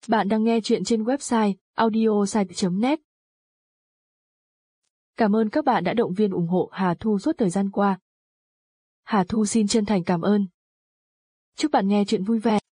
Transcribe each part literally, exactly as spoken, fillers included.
Bạn đang nghe chuyện trên website audiosite chấm net. Cảm ơn các bạn đã động viên ủng hộ Hà Thu suốt thời gian qua. Hà Thu xin chân thành cảm ơn. Chúc bạn nghe chuyện vui vẻ.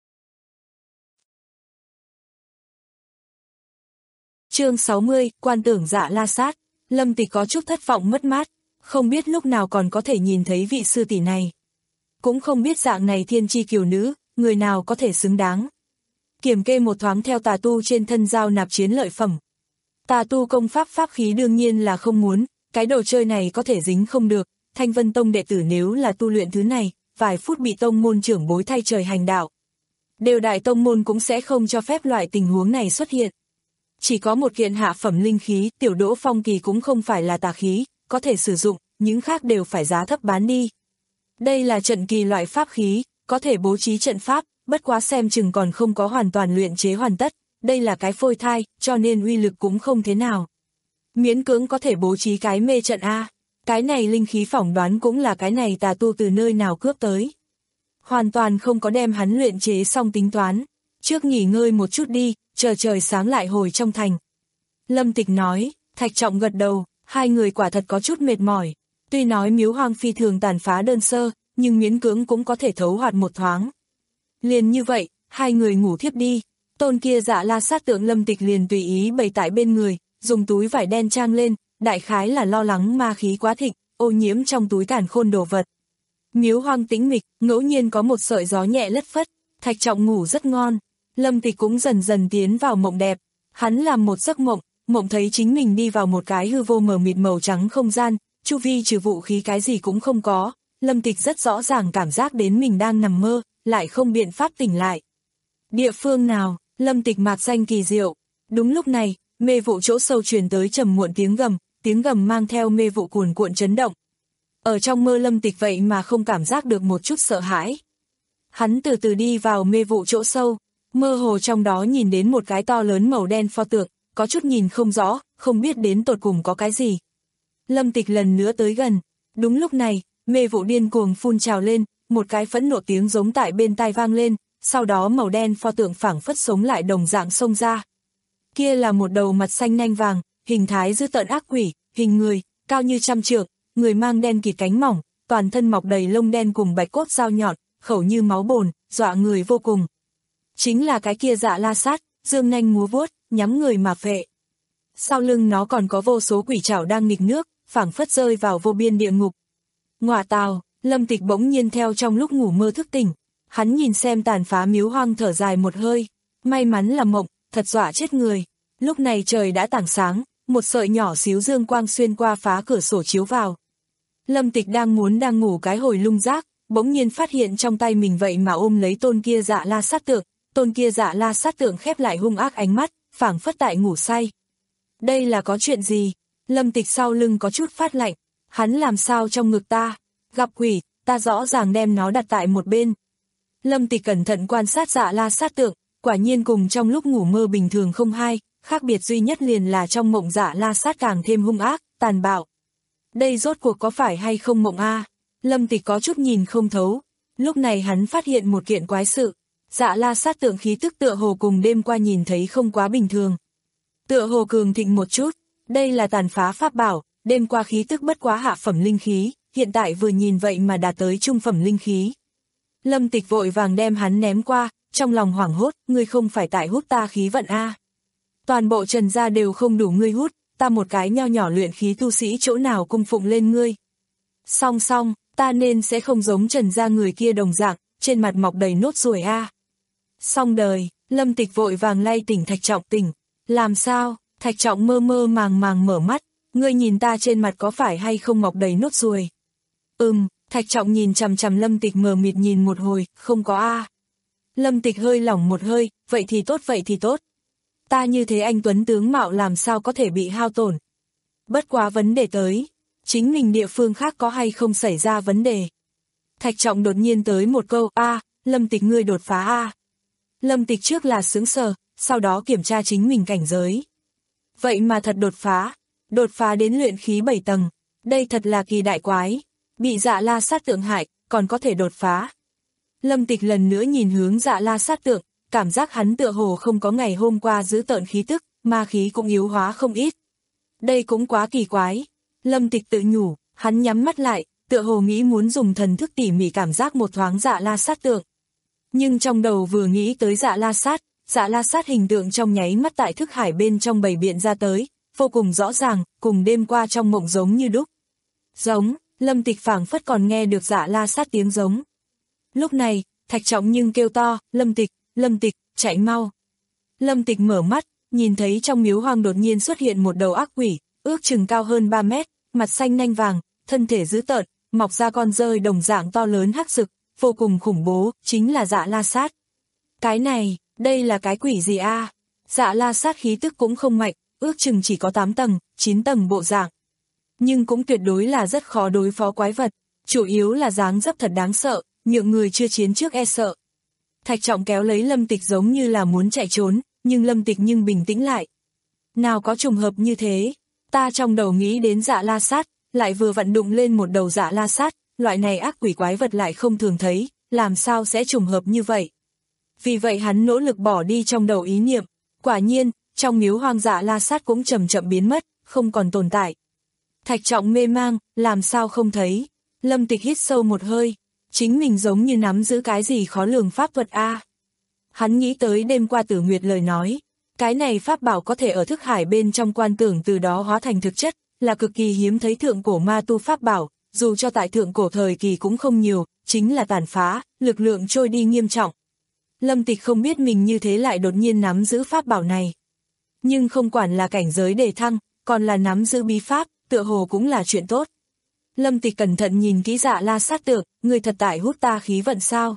Chương sáu mươi, Quan tưởng Dạ La Sát. Lâm Tịch có chút thất vọng mất mát, không biết lúc nào còn có thể nhìn thấy vị sư tỷ này. Cũng không biết dạng này thiên chi kiều nữ, người nào có thể xứng đáng. Kiểm kê một thoáng theo tà tu trên thân giao nạp chiến lợi phẩm. Tà tu công pháp pháp khí đương nhiên là không muốn, cái đồ chơi này có thể dính không được. Thanh Vân Tông đệ tử nếu là tu luyện thứ này, vài phút bị tông môn trưởng bối thay trời hành đạo. Đều đại tông môn cũng sẽ không cho phép loại tình huống này xuất hiện. Chỉ có một kiện hạ phẩm linh khí, tiểu đỗ phong kỳ cũng không phải là tà khí, có thể sử dụng, những khác đều phải giá thấp bán đi. Đây là trận kỳ loại pháp khí, có thể bố trí trận pháp, bất quá xem chừng còn không có hoàn toàn luyện chế hoàn tất, đây là cái phôi thai, cho nên uy lực cũng không thế nào. Miễn cưỡng có thể bố trí cái mê trận A, cái này linh khí phỏng đoán cũng là cái này tà tu từ nơi nào cướp tới. Hoàn toàn không có đem hắn luyện chế xong tính toán, trước nghỉ ngơi một chút đi, chờ trời sáng lại hồi trong thành. Lâm Tịch nói, Thạch Trọng gật đầu, hai người quả thật có chút mệt mỏi, tuy nói miếu hoang phi thường tàn phá đơn sơ, nhưng miễn cưỡng cũng có thể thấu hoạt một thoáng. Liền như vậy, hai người ngủ thiếp đi, tôn kia Dạ La Sát tượng Lâm Tịch liền tùy ý bày tại bên người, dùng túi vải đen trang lên, đại khái là lo lắng ma khí quá thịnh, ô nhiễm trong túi càn khôn đồ vật. Miếu hoang tĩnh mịch, ngẫu nhiên có một sợi gió nhẹ lất phất, Thạch Trọng ngủ rất ngon, Lâm Tịch cũng dần dần tiến vào mộng đẹp, hắn làm một giấc mộng, mộng thấy chính mình đi vào một cái hư vô mờ mịt màu trắng không gian, chu vi trừ vũ khí cái gì cũng không có, Lâm Tịch rất rõ ràng cảm giác đến mình đang nằm mơ, lại không biện pháp tỉnh lại. Địa phương nào, Lâm Tịch mạc danh kỳ diệu, đúng lúc này, mê vụ chỗ sâu truyền tới trầm muộn tiếng gầm, tiếng gầm mang theo mê vụ cuồn cuộn chấn động. Ở trong mơ Lâm Tịch vậy mà không cảm giác được một chút sợ hãi. Hắn từ từ đi vào mê vụ chỗ sâu, mơ hồ trong đó nhìn đến một cái to lớn màu đen pho tượng, có chút nhìn không rõ, không biết đến tột cùng có cái gì. Lâm Tịch lần nữa tới gần, đúng lúc này, mê vụ điên cuồng phun trào lên, một cái phẫn nộ tiếng giống tại bên tai vang lên, sau đó màu đen pho tượng phảng phất sống lại đồng dạng xông ra. Kia là một đầu mặt xanh nanh vàng, hình thái dữ tợn ác quỷ, hình người, cao như trăm trượng, người mang đen kịt cánh mỏng, toàn thân mọc đầy lông đen cùng bạch cốt dao nhọn, khẩu như máu bồn, dọa người vô cùng. Chính là cái kia Dạ La Sát, dương nanh múa vuốt, nhắm người mà phệ. Sau lưng nó còn có vô số quỷ trảo đang nghịch nước, phảng phất rơi vào vô biên địa ngục. Ngọa tào, Lâm Tịch bỗng nhiên theo trong lúc ngủ mơ thức tỉnh, hắn nhìn xem tàn phá miếu hoang thở dài một hơi, may mắn là mộng, thật dọa chết người. Lúc này trời đã tảng sáng, một sợi nhỏ xíu dương quang xuyên qua phá cửa sổ chiếu vào. Lâm Tịch đang muốn đang ngủ cái hồi lung giác, bỗng nhiên phát hiện trong tay mình vậy mà ôm lấy tôn kia Dạ La Sát tượng, tôn kia Dạ La Sát tượng khép lại hung ác ánh mắt, phảng phất tại ngủ say. Đây là có chuyện gì? Lâm Tịch sau lưng có chút phát lạnh, hắn làm sao trong ngực ta? Gặp quỷ, ta rõ ràng đem nó đặt tại một bên. Lâm Tịch cẩn thận quan sát Dạ La Sát tượng, quả nhiên cùng trong lúc ngủ mơ bình thường không hai, khác biệt duy nhất liền là trong mộng Dạ La Sát càng thêm hung ác, tàn bạo. Đây rốt cuộc có phải hay không mộng a? Lâm Tịch có chút nhìn không thấu, lúc này hắn phát hiện một kiện quái sự, Dạ La Sát tượng khí tức tựa hồ cùng đêm qua nhìn thấy không quá bình thường. Tựa hồ cường thịnh một chút, đây là tàn phá pháp bảo, đêm qua khí tức bất quá hạ phẩm linh khí, hiện tại vừa nhìn vậy mà đạt tới trung phẩm linh khí. Lâm Tịch vội vàng đem hắn ném qua, trong lòng hoảng hốt, ngươi không phải tại hút ta khí vận a? Toàn bộ Trần gia đều không đủ ngươi hút, ta một cái nho nhỏ luyện khí tu sĩ chỗ nào cung phụng lên ngươi. Song song, ta nên sẽ không giống Trần gia người kia đồng dạng, trên mặt mọc đầy nốt ruồi a. Xong đời, Lâm Tịch vội vàng lay tỉnh Thạch Trọng tỉnh. Làm sao? Thạch Trọng mơ mơ màng màng mở mắt, ngươi nhìn ta trên mặt có phải hay không mọc đầy nốt ruồi? Ừm, Thạch Trọng nhìn chằm chằm Lâm Tịch mờ mịt nhìn một hồi, không có a. Lâm Tịch hơi lỏng một hơi, vậy thì tốt vậy thì tốt. Ta như thế anh tuấn tướng mạo làm sao có thể bị hao tổn. Bất quá vấn đề tới, chính mình địa phương khác có hay không xảy ra vấn đề. Thạch Trọng đột nhiên tới một câu, a, Lâm Tịch ngươi đột phá a. Lâm Tịch trước là sướng sờ, sau đó kiểm tra chính mình cảnh giới. Vậy mà thật đột phá, đột phá đến luyện khí bảy tầng, đây thật là kỳ đại quái, bị Dạ La Sát tượng hại, còn có thể đột phá. Lâm Tịch lần nữa nhìn hướng Dạ La Sát tượng, cảm giác hắn tựa hồ không có ngày hôm qua giữ tợn khí tức, ma khí cũng yếu hóa không ít. Đây cũng quá kỳ quái. Lâm Tịch tự nhủ, hắn nhắm mắt lại, tựa hồ nghĩ muốn dùng thần thức tỉ mỉ cảm giác một thoáng Dạ La Sát tượng. Nhưng trong đầu vừa nghĩ tới Dạ La Sát, Dạ La Sát hình tượng trong nháy mắt tại thức hải bên trong bày biện ra tới, vô cùng rõ ràng, cùng đêm qua trong mộng giống như đúc. Giống, Lâm Tịch phảng phất còn nghe được Dạ La Sát tiếng giống. Lúc này, Thạch Trọng nhưng kêu to, Lâm Tịch, Lâm Tịch, chạy mau. Lâm Tịch mở mắt, nhìn thấy trong miếu hoang đột nhiên xuất hiện một đầu ác quỷ, ước chừng cao hơn ba mét, mặt xanh nanh vàng, thân thể dữ tợn, mọc ra con rơi đồng dạng to lớn hắc sực, vô cùng khủng bố, chính là Dạ La Sát. Cái này, đây là cái quỷ gì a? À? Dạ La Sát khí tức cũng không mạnh, ước chừng chỉ có tám tầng, chín tầng bộ dạng. Nhưng cũng tuyệt đối là rất khó đối phó quái vật, chủ yếu là dáng dấp thật đáng sợ, nhượng người chưa chiến trước e sợ. Thạch Trọng kéo lấy Lâm Tịch giống như là muốn chạy trốn, nhưng Lâm Tịch nhưng bình tĩnh lại. Nào có trùng hợp như thế, ta trong đầu nghĩ đến Dạ La Sát, lại vừa vặn đụng lên một đầu Dạ La Sát, loại này ác quỷ quái vật lại không thường thấy, làm sao sẽ trùng hợp như vậy. Vì vậy hắn nỗ lực bỏ đi trong đầu ý niệm, quả nhiên, trong miếu hoang Dạ La Sát cũng chậm chậm biến mất, không còn tồn tại. Thạch Trọng mê mang, làm sao không thấy. Lâm Tịch hít sâu một hơi, chính mình giống như nắm giữ cái gì khó lường pháp thuật a. À. Hắn nghĩ tới đêm qua Tử Nguyệt lời nói, cái này pháp bảo có thể ở thức hải bên trong quan tưởng từ đó hóa thành thực chất, là cực kỳ hiếm thấy thượng cổ ma tu pháp bảo, dù cho tại thượng cổ thời kỳ cũng không nhiều, chính là tàn phá, lực lượng trôi đi nghiêm trọng. Lâm Tịch không biết mình như thế lại đột nhiên nắm giữ pháp bảo này. Nhưng không quản là cảnh giới đề thăng, còn là nắm giữ bí pháp, tựa hồ cũng là chuyện tốt. Lâm Tịch cẩn thận nhìn kỹ Dạ La Sát tượng, người thật tại hút ta khí vận sao?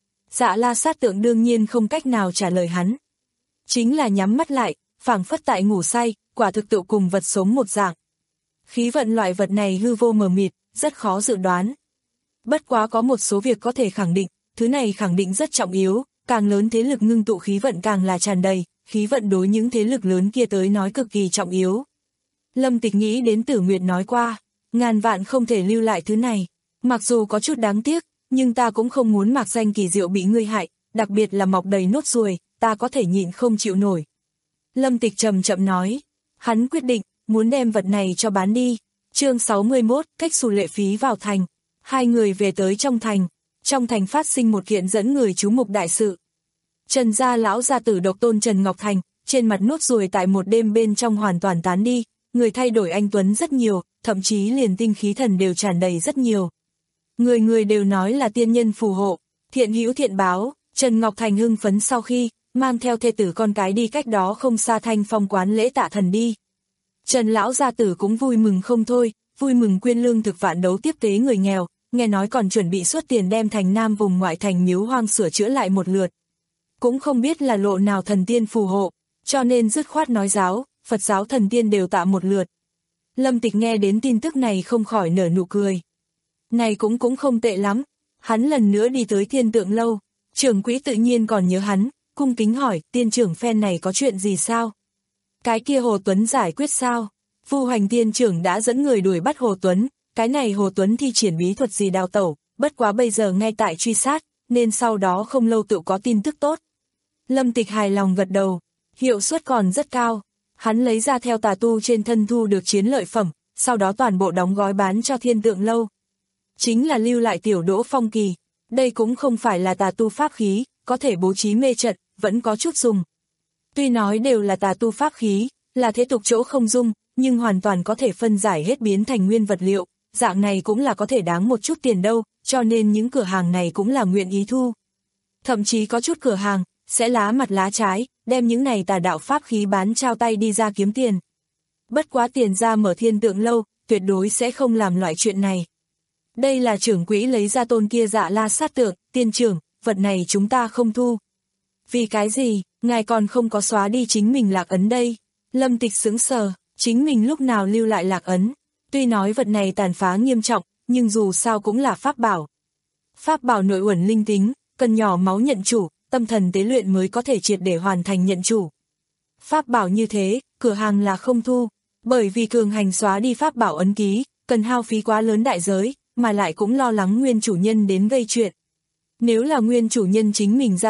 Dạ La Sát tượng đương nhiên không cách nào trả lời hắn. Chính là nhắm mắt lại, phảng phất tại ngủ say, quả thực tự cùng vật sống một dạng. Khí vận loại vật này hư vô mờ mịt, rất khó dự đoán. Bất quá có một số việc có thể khẳng định, thứ này khẳng định rất trọng yếu, càng lớn thế lực ngưng tụ khí vận càng là tràn đầy, khí vận đối những thế lực lớn kia tới nói cực kỳ trọng yếu. Lâm Tịch nghĩ đến Tử Nguyệt nói qua, ngàn vạn không thể lưu lại thứ này, mặc dù có chút đáng tiếc, nhưng ta cũng không muốn mạc danh kỳ diệu bị ngươi hại, đặc biệt là mọc đầy nốt ruồi, ta có thể nhịn không chịu nổi. Lâm Tịch chậm chậm nói, hắn quyết định, muốn đem vật này cho bán đi. Chương sáu mươi mốt, cách xù lệ phí vào thành. Hai người về tới trong thành, trong thành phát sinh một kiện dẫn người chú mục đại sự. Trần gia lão gia tử độc tôn Trần Ngọc Thành, trên mặt nốt ruồi tại một đêm bên trong hoàn toàn tán đi, người thay đổi anh tuấn rất nhiều, thậm chí liền tinh khí thần đều tràn đầy rất nhiều. Người người đều nói là tiên nhân phù hộ, thiện hữu thiện báo. Trần Ngọc Thành hưng phấn sau khi mang theo thê tử con cái đi cách đó không xa Thanh Phong quán lễ tạ thần đi. Trần lão gia tử cũng vui mừng không thôi, vui mừng quyên lương thực vạn đấu tiếp tế người nghèo, nghe nói còn chuẩn bị xuất tiền đem thành Nam vùng ngoại thành miếu hoang sửa chữa lại một lượt. Cũng không biết là lộ nào thần tiên phù hộ, cho nên dứt khoát nói giáo, Phật giáo thần tiên đều tạ một lượt. Lâm Tịch nghe đến tin tức này không khỏi nở nụ cười. Này cũng cũng không tệ lắm, hắn lần nữa đi tới Thiên Tượng lâu, trưởng quỹ tự nhiên còn nhớ hắn, cung kính hỏi, tiên trưởng phen này có chuyện gì sao? Cái kia Hồ Tuấn giải quyết sao? Vu Hoành tiên trưởng đã dẫn người đuổi bắt Hồ Tuấn, cái này Hồ Tuấn thi triển bí thuật gì đào tẩu, bất quá bây giờ ngay tại truy sát, nên sau đó không lâu tự có tin tức tốt. Lâm Tịch hài lòng gật đầu, hiệu suất còn rất cao, hắn lấy ra theo tà tu trên thân thu được chiến lợi phẩm, sau đó toàn bộ đóng gói bán cho Thiên Tượng lâu. Chính là lưu lại tiểu Đỗ Phong Kỳ, đây cũng không phải là tà tu pháp khí, có thể bố trí mê trận, vẫn có chút dùng. Tuy nói đều là tà tu pháp khí, là thế tục chỗ không dung, nhưng hoàn toàn có thể phân giải hết biến thành nguyên vật liệu, dạng này cũng là có thể đáng một chút tiền đâu, cho nên những cửa hàng này cũng là nguyện ý thu. Thậm chí có chút cửa hàng, sẽ lá mặt lá trái, đem những này tà đạo pháp khí bán trao tay đi ra kiếm tiền. Bất quá tiền ra mở Thiên Tượng lâu, tuyệt đối sẽ không làm loại chuyện này. Đây là trưởng quỹ lấy ra tôn kia Dạ La Sát tượng, tiên trưởng, vật này chúng ta không thu. Vì cái gì, ngài còn không có xóa đi chính mình lạc ấn đây? Lâm Tịch sững sờ, chính mình lúc nào lưu lại lạc ấn? Tuy nói vật này tàn phá nghiêm trọng, nhưng dù sao cũng là pháp bảo. Pháp bảo nội uẩn linh tính, cần nhỏ máu nhận chủ, tâm thần tế luyện mới có thể triệt để hoàn thành nhận chủ. Pháp bảo như thế, cửa hàng là không thu, bởi vì cường hành xóa đi pháp bảo ấn ký, cần hao phí quá lớn đại giới, mà lại cũng lo lắng nguyên chủ nhân đến gây chuyện. Nếu là nguyên chủ nhân chính mình ra bán,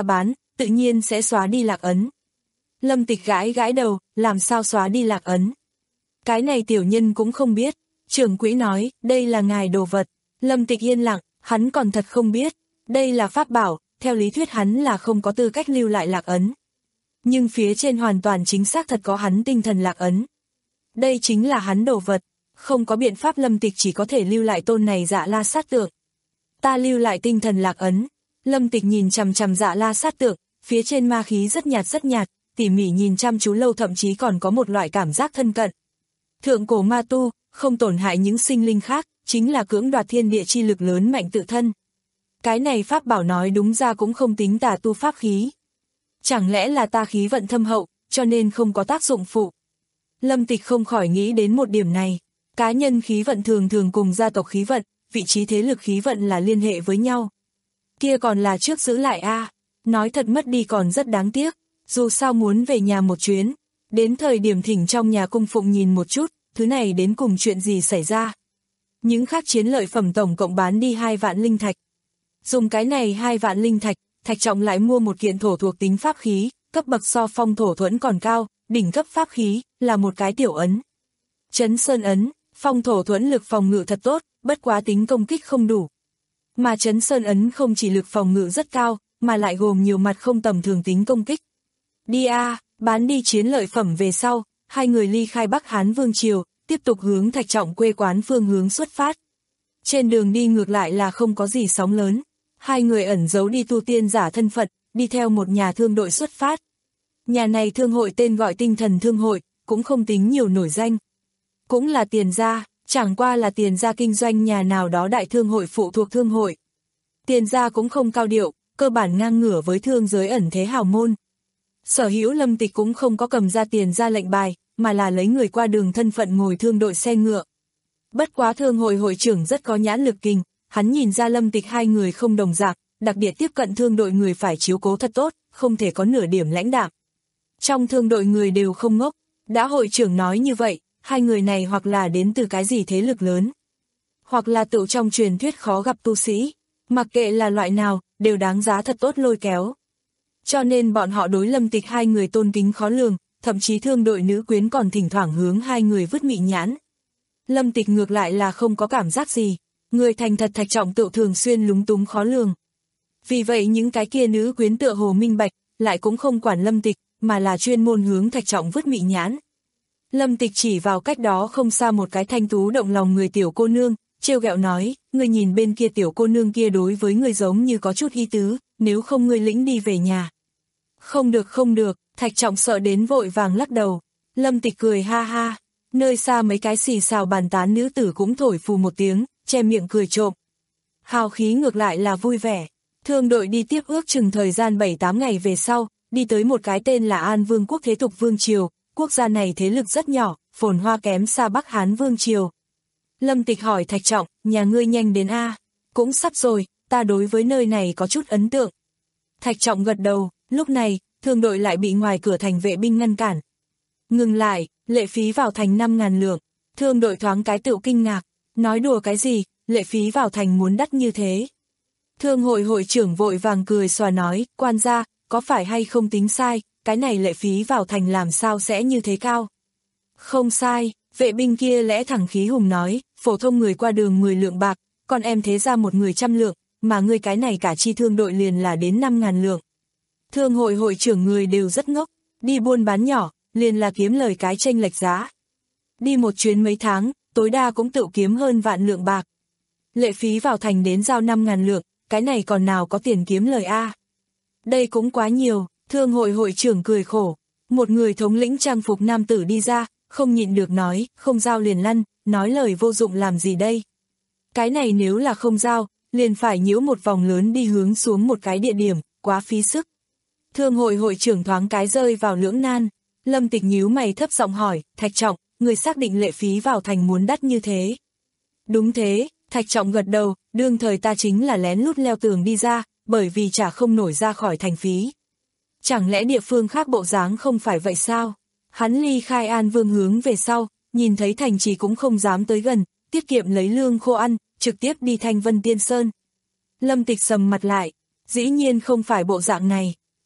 tự nhiên sẽ xóa đi lạc ấn. Lâm Tịch gãi gãi đầu, làm sao xóa đi lạc ấn? Cái này tiểu nhân cũng không biết. Trưởng quỹ nói, đây là ngài đồ vật. Lâm Tịch yên lặng, hắn còn thật không biết. Đây là pháp bảo, theo lý thuyết hắn là không có tư cách lưu lại lạc ấn. Nhưng phía trên hoàn toàn chính xác thật có hắn tinh thần lạc ấn. Đây chính là hắn đồ vật. Không có biện pháp, Lâm Tịch chỉ có thể lưu lại tôn này Dạ La Sát tượng. Ta lưu lại tinh thần lạc ấn. Lâm Tịch nhìn chằm chằm Dạ La Sát tượng, phía trên ma khí rất nhạt rất nhạt, tỉ mỉ nhìn chăm chú lâu thậm chí còn có một loại cảm giác thân cận. Thượng cổ ma tu, không tổn hại những sinh linh khác, chính là cưỡng đoạt thiên địa chi lực lớn mạnh tự thân. Cái này pháp bảo nói đúng ra cũng không tính tà tu pháp khí. Chẳng lẽ là ta khí vận thâm hậu, cho nên không có tác dụng phụ. Lâm Tịch không khỏi nghĩ đến một điểm này. Cá nhân khí vận thường thường cùng gia tộc khí vận, vị trí thế lực khí vận là liên hệ với nhau. Kia còn là trước giữ lại a, à. Nói thật mất đi còn rất đáng tiếc, dù sao muốn về nhà một chuyến. Đến thời điểm thỉnh trong nhà cung phụng nhìn một chút, thứ này đến cùng chuyện gì xảy ra. Những khác chiến lợi phẩm tổng cộng bán đi hai vạn linh thạch. Dùng cái này hai vạn linh thạch, Thạch Trọng lại mua một kiện thổ thuộc tính pháp khí, cấp bậc so phong thổ thuẫn còn cao, đỉnh cấp pháp khí, là một cái tiểu ấn. Chấn Sơn ấn, phong thổ thuẫn lực phòng ngự thật tốt, bất quá tính công kích không đủ. Mà Chấn Sơn ấn không chỉ lực phòng ngự rất cao, mà lại gồm nhiều mặt không tầm thường tính công kích. Đi a, bán đi chiến lợi phẩm về sau, hai người ly khai Bắc Hán Vương Triều, tiếp tục hướng Thạch Trọng quê quán phương hướng xuất phát. Trên đường đi ngược lại là không có gì sóng lớn, hai người ẩn giấu đi tu tiên giả thân phận, đi theo một nhà thương đội xuất phát. Nhà này thương hội tên gọi Tinh Thần Thương hội, cũng không tính nhiều nổi danh. Cũng là Tiền gia, chẳng qua là Tiền gia kinh doanh nhà nào đó đại thương hội phụ thuộc thương hội. Tiền gia cũng không cao điệu, cơ bản ngang ngửa với thương giới ẩn thế hào môn. Sở hữu Lâm Tịch cũng không có cầm ra Tiền gia lệnh bài, mà là lấy người qua đường thân phận ngồi thương đội xe ngựa. Bất quá thương hội hội trưởng rất có nhãn lực kinh, hắn nhìn ra Lâm Tịch hai người không đồng dạng, đặc biệt tiếp cận thương đội người phải chiếu cố thật tốt, không thể có nửa điểm lãnh đạm. Trong thương đội người đều không ngốc, đã hội trưởng nói như vậy, hai người này hoặc là đến từ cái gì thế lực lớn, hoặc là tự trong truyền thuyết khó gặp tu sĩ, mặc kệ là loại nào, đều đáng giá thật tốt lôi kéo. Cho nên bọn họ đối Lâm Tịch hai người tôn kính khó lường, thậm chí thương đội nữ quyến còn thỉnh thoảng hướng hai người vứt mị nhãn. Lâm Tịch ngược lại là không có cảm giác gì, người thành thật Thạch Trọng tự thường xuyên lúng túng khó lường. Vì vậy những cái kia nữ quyến tựa hồ minh bạch, lại cũng không quản Lâm Tịch, mà là chuyên môn hướng Thạch Trọng vứt mị nhãn. Lâm Tịch chỉ vào cách đó không xa một cái thanh tú động lòng người tiểu cô nương, trêu ghẹo nói, ngươi nhìn bên kia tiểu cô nương kia đối với ngươi giống như có chút ý tứ, nếu không ngươi lĩnh đi về nhà. Không được không được, Thạch Trọng sợ đến vội vàng lắc đầu. Lâm Tịch cười ha ha, nơi xa mấy cái xì xào bàn tán nữ tử cũng thổi phù một tiếng, che miệng cười trộm. Hào khí ngược lại là vui vẻ. Thương đội đi tiếp ước chừng thời gian bảy tám ngày về sau, đi tới một cái tên là An Vương quốc thế tục Vương Triều, quốc gia này thế lực rất nhỏ, phồn hoa kém xa Bắc Hán Vương Triều. Lâm Tịch hỏi Thạch Trọng, nhà ngươi nhanh đến a? Cũng sắp rồi, ta đối với nơi này có chút ấn tượng. Thạch Trọng gật đầu, lúc này, thương đội lại bị ngoài cửa thành vệ binh ngăn cản. Ngừng lại, lệ phí vào thành năm ngàn lượng, thương đội thoáng cái tựu kinh ngạc, nói đùa cái gì, lệ phí vào thành muốn đắt như thế. Thương hội hội trưởng vội vàng cười xòa nói, quan gia, có phải hay không tính sai, cái này lệ phí vào thành làm sao sẽ như thế cao. Không sai, vệ binh kia lẽ thẳng khí hùng nói, phổ thông người qua đường mười lượng bạc, còn em thế ra một người trăm lượng, mà ngươi cái này cả chi thương đội liền là đến năm ngàn lượng. Thương hội hội trưởng người đều rất ngốc, đi buôn bán nhỏ, liền là kiếm lời cái chênh lệch giá. Đi một chuyến mấy tháng, tối đa cũng tự kiếm hơn vạn lượng bạc. Lệ phí vào thành đến giao năm ngàn lượng, cái này còn nào có tiền kiếm lời a? Đây cũng quá nhiều, thương hội hội trưởng cười khổ. Một người thống lĩnh trang phục nam tử đi ra, không nhịn được nói, không giao liền lăn, nói lời vô dụng làm gì đây. Cái này nếu là không giao, liền phải nhiễu một vòng lớn đi hướng xuống một cái địa điểm, quá phí sức. Thương hội hội trưởng thoáng cái rơi vào lưỡng nan. Lâm Tịch nhíu mày thấp giọng hỏi, Thạch Trọng, người xác định lệ phí vào thành muốn đắt như thế. Đúng thế, Thạch Trọng gật đầu, đương thời ta chính là lén lút leo tường đi ra, bởi vì chả không nổi ra khỏi thành phí. Chẳng lẽ địa phương khác bộ dáng không phải vậy sao? Hắn ly khai An Vương hướng về sau, nhìn thấy thành trì cũng không dám tới gần, tiết kiệm lấy lương khô ăn, trực tiếp đi Thanh Vân Tiên Sơn. Lâm Tịch sầm mặt lại, dĩ nhiên không phải bộ dạng này.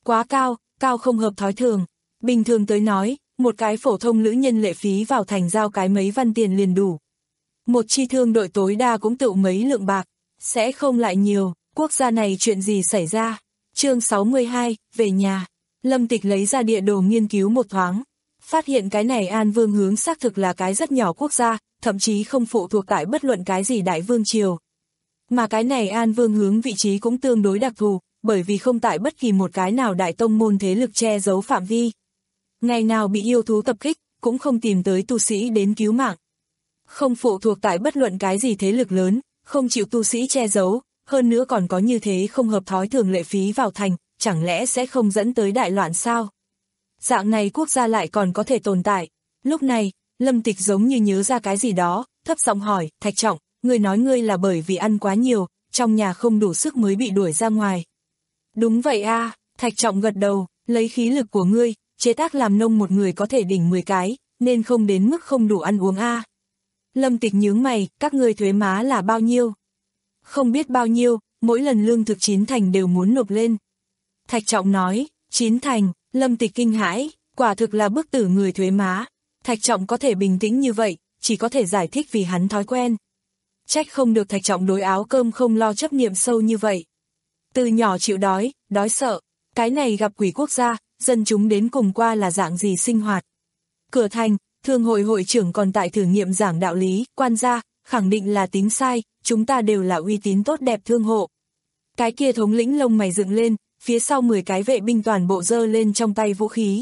Quá cao, cao không hợp thói thường. Bình thường tới nói, một cái phổ thông lữ nhân lệ phí vào thành giao cái mấy văn tiền liền đủ. Một chi thương đội tối đa cũng tự mấy lượng bạc, sẽ không lại nhiều. Quốc gia này chuyện gì xảy ra? Chương sáu mươi hai, về nhà. Lâm Tịch lấy ra địa đồ nghiên cứu một thoáng. Phát hiện cái này An Vương hướng xác thực là cái rất nhỏ quốc gia, thậm chí không phụ thuộc tại bất luận cái gì đại vương triều. Mà cái này An Vương hướng vị trí cũng tương đối đặc thù, bởi vì không tại bất kỳ một cái nào đại tông môn thế lực che giấu phạm vi. Ngày nào bị yêu thú tập kích, cũng không tìm tới tu sĩ đến cứu mạng. Không phụ thuộc tại bất luận cái gì thế lực lớn, không chịu tu sĩ che giấu, hơn nữa còn có như thế không hợp thói thường lệ phí vào thành, chẳng lẽ sẽ không dẫn tới đại loạn sao? Dạng này quốc gia lại còn có thể tồn tại. Lúc này, Lâm Tịch giống như nhớ ra cái gì đó, thấp giọng hỏi, Thạch Trọng, ngươi nói ngươi là bởi vì ăn quá nhiều, trong nhà không đủ sức mới bị đuổi ra ngoài. Đúng vậy a, Thạch Trọng gật đầu, lấy khí lực của ngươi, chế tác làm nông một người có thể đỉnh mười cái, nên không đến mức không đủ ăn uống a. Lâm Tịch nhướng mày, các ngươi thuế má là bao nhiêu? Không biết bao nhiêu, mỗi lần lương thực chín thành đều muốn nộp lên. Thạch Trọng nói, chín thành, Lâm Tịch kinh hãi, quả thực là bức tử người thuế má. Thạch Trọng có thể bình tĩnh như vậy, chỉ có thể giải thích vì hắn thói quen. Trách không được Thạch Trọng đối áo cơm không lo chấp niệm sâu như vậy. Từ nhỏ chịu đói, đói sợ, cái này gặp quỷ quốc gia, dân chúng đến cùng qua là dạng gì sinh hoạt. Cửa thành, thương hội hội trưởng còn tại thử nghiệm giảng đạo lý, quan gia, khẳng định là tính sai, chúng ta đều là uy tín tốt đẹp thương hộ. Cái kia thống lĩnh lông mày dựng lên, phía sau mười cái vệ binh toàn bộ giơ lên trong tay vũ khí.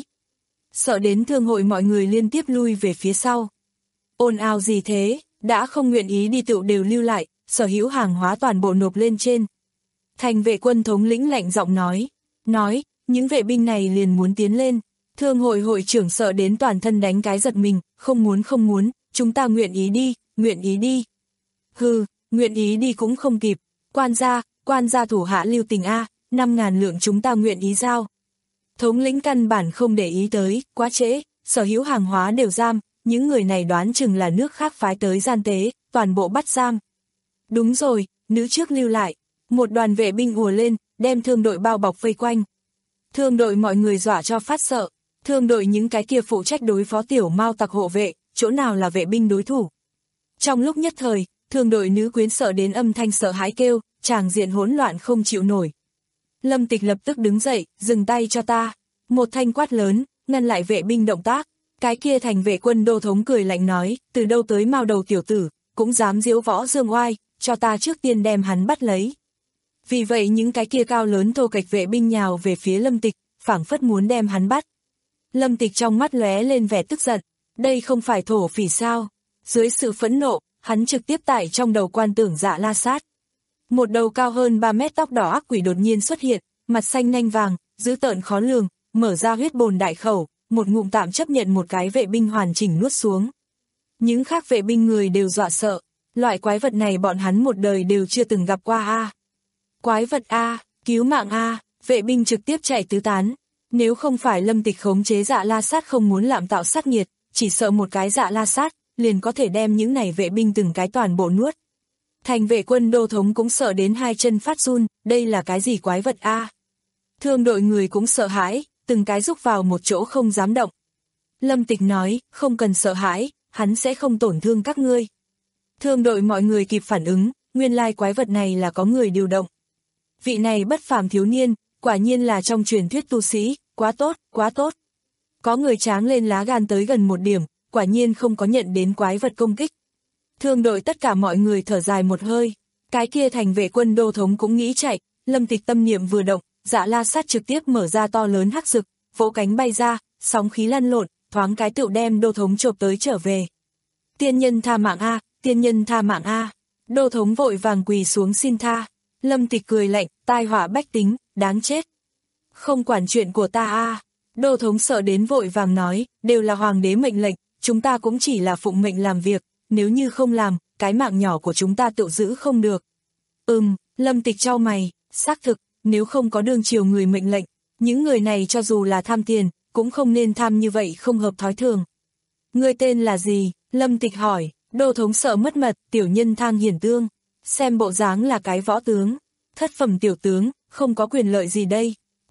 Sợ đến thương hội mọi người liên tiếp lui về phía sau. Ồn ào gì thế, đã không nguyện ý đi tựu đều lưu lại, sở hữu hàng hóa toàn bộ nộp lên trên. Thành vệ quân thống lĩnh lạnh giọng nói, nói, những vệ binh này liền muốn tiến lên. Thương hội hội trưởng sợ đến toàn thân đánh cái giật mình, không muốn không muốn, chúng ta nguyện ý đi, nguyện ý đi. Hừ, nguyện ý đi cũng không kịp, quan gia, quan gia thủ hạ lưu tình a, năm ngàn lượng chúng ta nguyện ý giao. Thống lĩnh căn bản không để ý tới, quá trễ, sở hữu hàng hóa đều giam, những người này đoán chừng là nước khác phái tới gian tế, toàn bộ bắt giam. Đúng rồi, nữ trước lưu lại, một đoàn vệ binh ùa lên, đem thương đội bao bọc vây quanh. Thương đội mọi người dọa cho phát sợ, thương đội những cái kia phụ trách đối phó tiểu mao tặc hộ vệ, chỗ nào là vệ binh đối thủ. Trong lúc nhất thời, thương đội nữ quyến sợ đến âm thanh sợ hãi kêu, tràng diện hỗn loạn không chịu nổi. Lâm Tịch lập tức đứng dậy, dừng tay cho ta. Một thanh quát lớn, ngăn lại vệ binh động tác. Cái kia thành vệ quân đô thống cười lạnh nói, từ đâu tới mao đầu tiểu tử, cũng dám diễu võ dương oai, cho ta trước tiên đem hắn bắt lấy. Vì vậy những cái kia cao lớn thô kệch vệ binh nhào về phía Lâm Tịch, phảng phất muốn đem hắn bắt. Lâm Tịch trong mắt lóe lên vẻ tức giận, đây không phải thổ phỉ sao? Dưới sự phẫn nộ, hắn trực tiếp tải trong đầu quan tưởng Dạ La Sát. Một đầu cao hơn ba mét tóc đỏ ác quỷ đột nhiên xuất hiện, mặt xanh nanh vàng, dữ tợn khó lường, mở ra huyết bồn đại khẩu, một ngụm tạm chấp nhận một cái vệ binh hoàn chỉnh nuốt xuống. Những khác vệ binh người đều dọa sợ, loại quái vật này bọn hắn một đời đều chưa từng gặp qua a. Quái vật a, cứu mạng a, vệ binh trực tiếp chạy tứ tán. Nếu không phải Lâm Tịch khống chế Dạ La Sát không muốn lạm tạo sát nghiệt, chỉ sợ một cái Dạ La Sát, liền có thể đem những này vệ binh từng cái toàn bộ nuốt. Thành vệ quân đô thống cũng sợ đến hai chân phát run, đây là cái gì quái vật a? Thương đội người cũng sợ hãi, từng cái rúc vào một chỗ không dám động. Lâm Tịch nói, không cần sợ hãi, hắn sẽ không tổn thương các ngươi. Thương đội mọi người kịp phản ứng, nguyên lai quái vật này là có người điều động. Vị này bất phàm thiếu niên, quả nhiên là trong truyền thuyết tu sĩ, quá tốt, quá tốt. Có người tráng lên lá gan tới gần một điểm, quả nhiên không có nhận đến quái vật công kích. Thương đội tất cả mọi người thở dài một hơi, cái kia thành vệ quân đô thống cũng nghĩ chạy, Lâm Tịch tâm niệm vừa động, Dạ La Sát trực tiếp mở ra to lớn hắc rực, vỗ cánh bay ra, sóng khí lăn lộn, thoáng cái tựu đem đô thống chộp tới trở về. Tiên nhân tha mạng a, tiên nhân tha mạng a. Đô thống vội vàng quỳ xuống xin tha. Lâm Tịch cười lạnh, tai họa bách tính, đáng chết. Không quản chuyện của ta a. Đô thống sợ đến vội vàng nói, đều là hoàng đế mệnh lệnh, chúng ta cũng chỉ là phụng mệnh làm việc, nếu như không làm, cái mạng nhỏ của chúng ta tự giữ không được. Ừm, Lâm Tịch chau mày, xác thực, nếu không có đương triều người mệnh lệnh, những người này cho dù là tham tiền, cũng không nên tham như vậy không hợp thói thường. Ngươi tên là gì? Lâm Tịch hỏi. Đô thống sợ mất mật, tiểu nhân Thang Hiển Tương. Xem bộ dáng là cái võ tướng. Thất phẩm tiểu tướng, không có quyền lợi gì đây.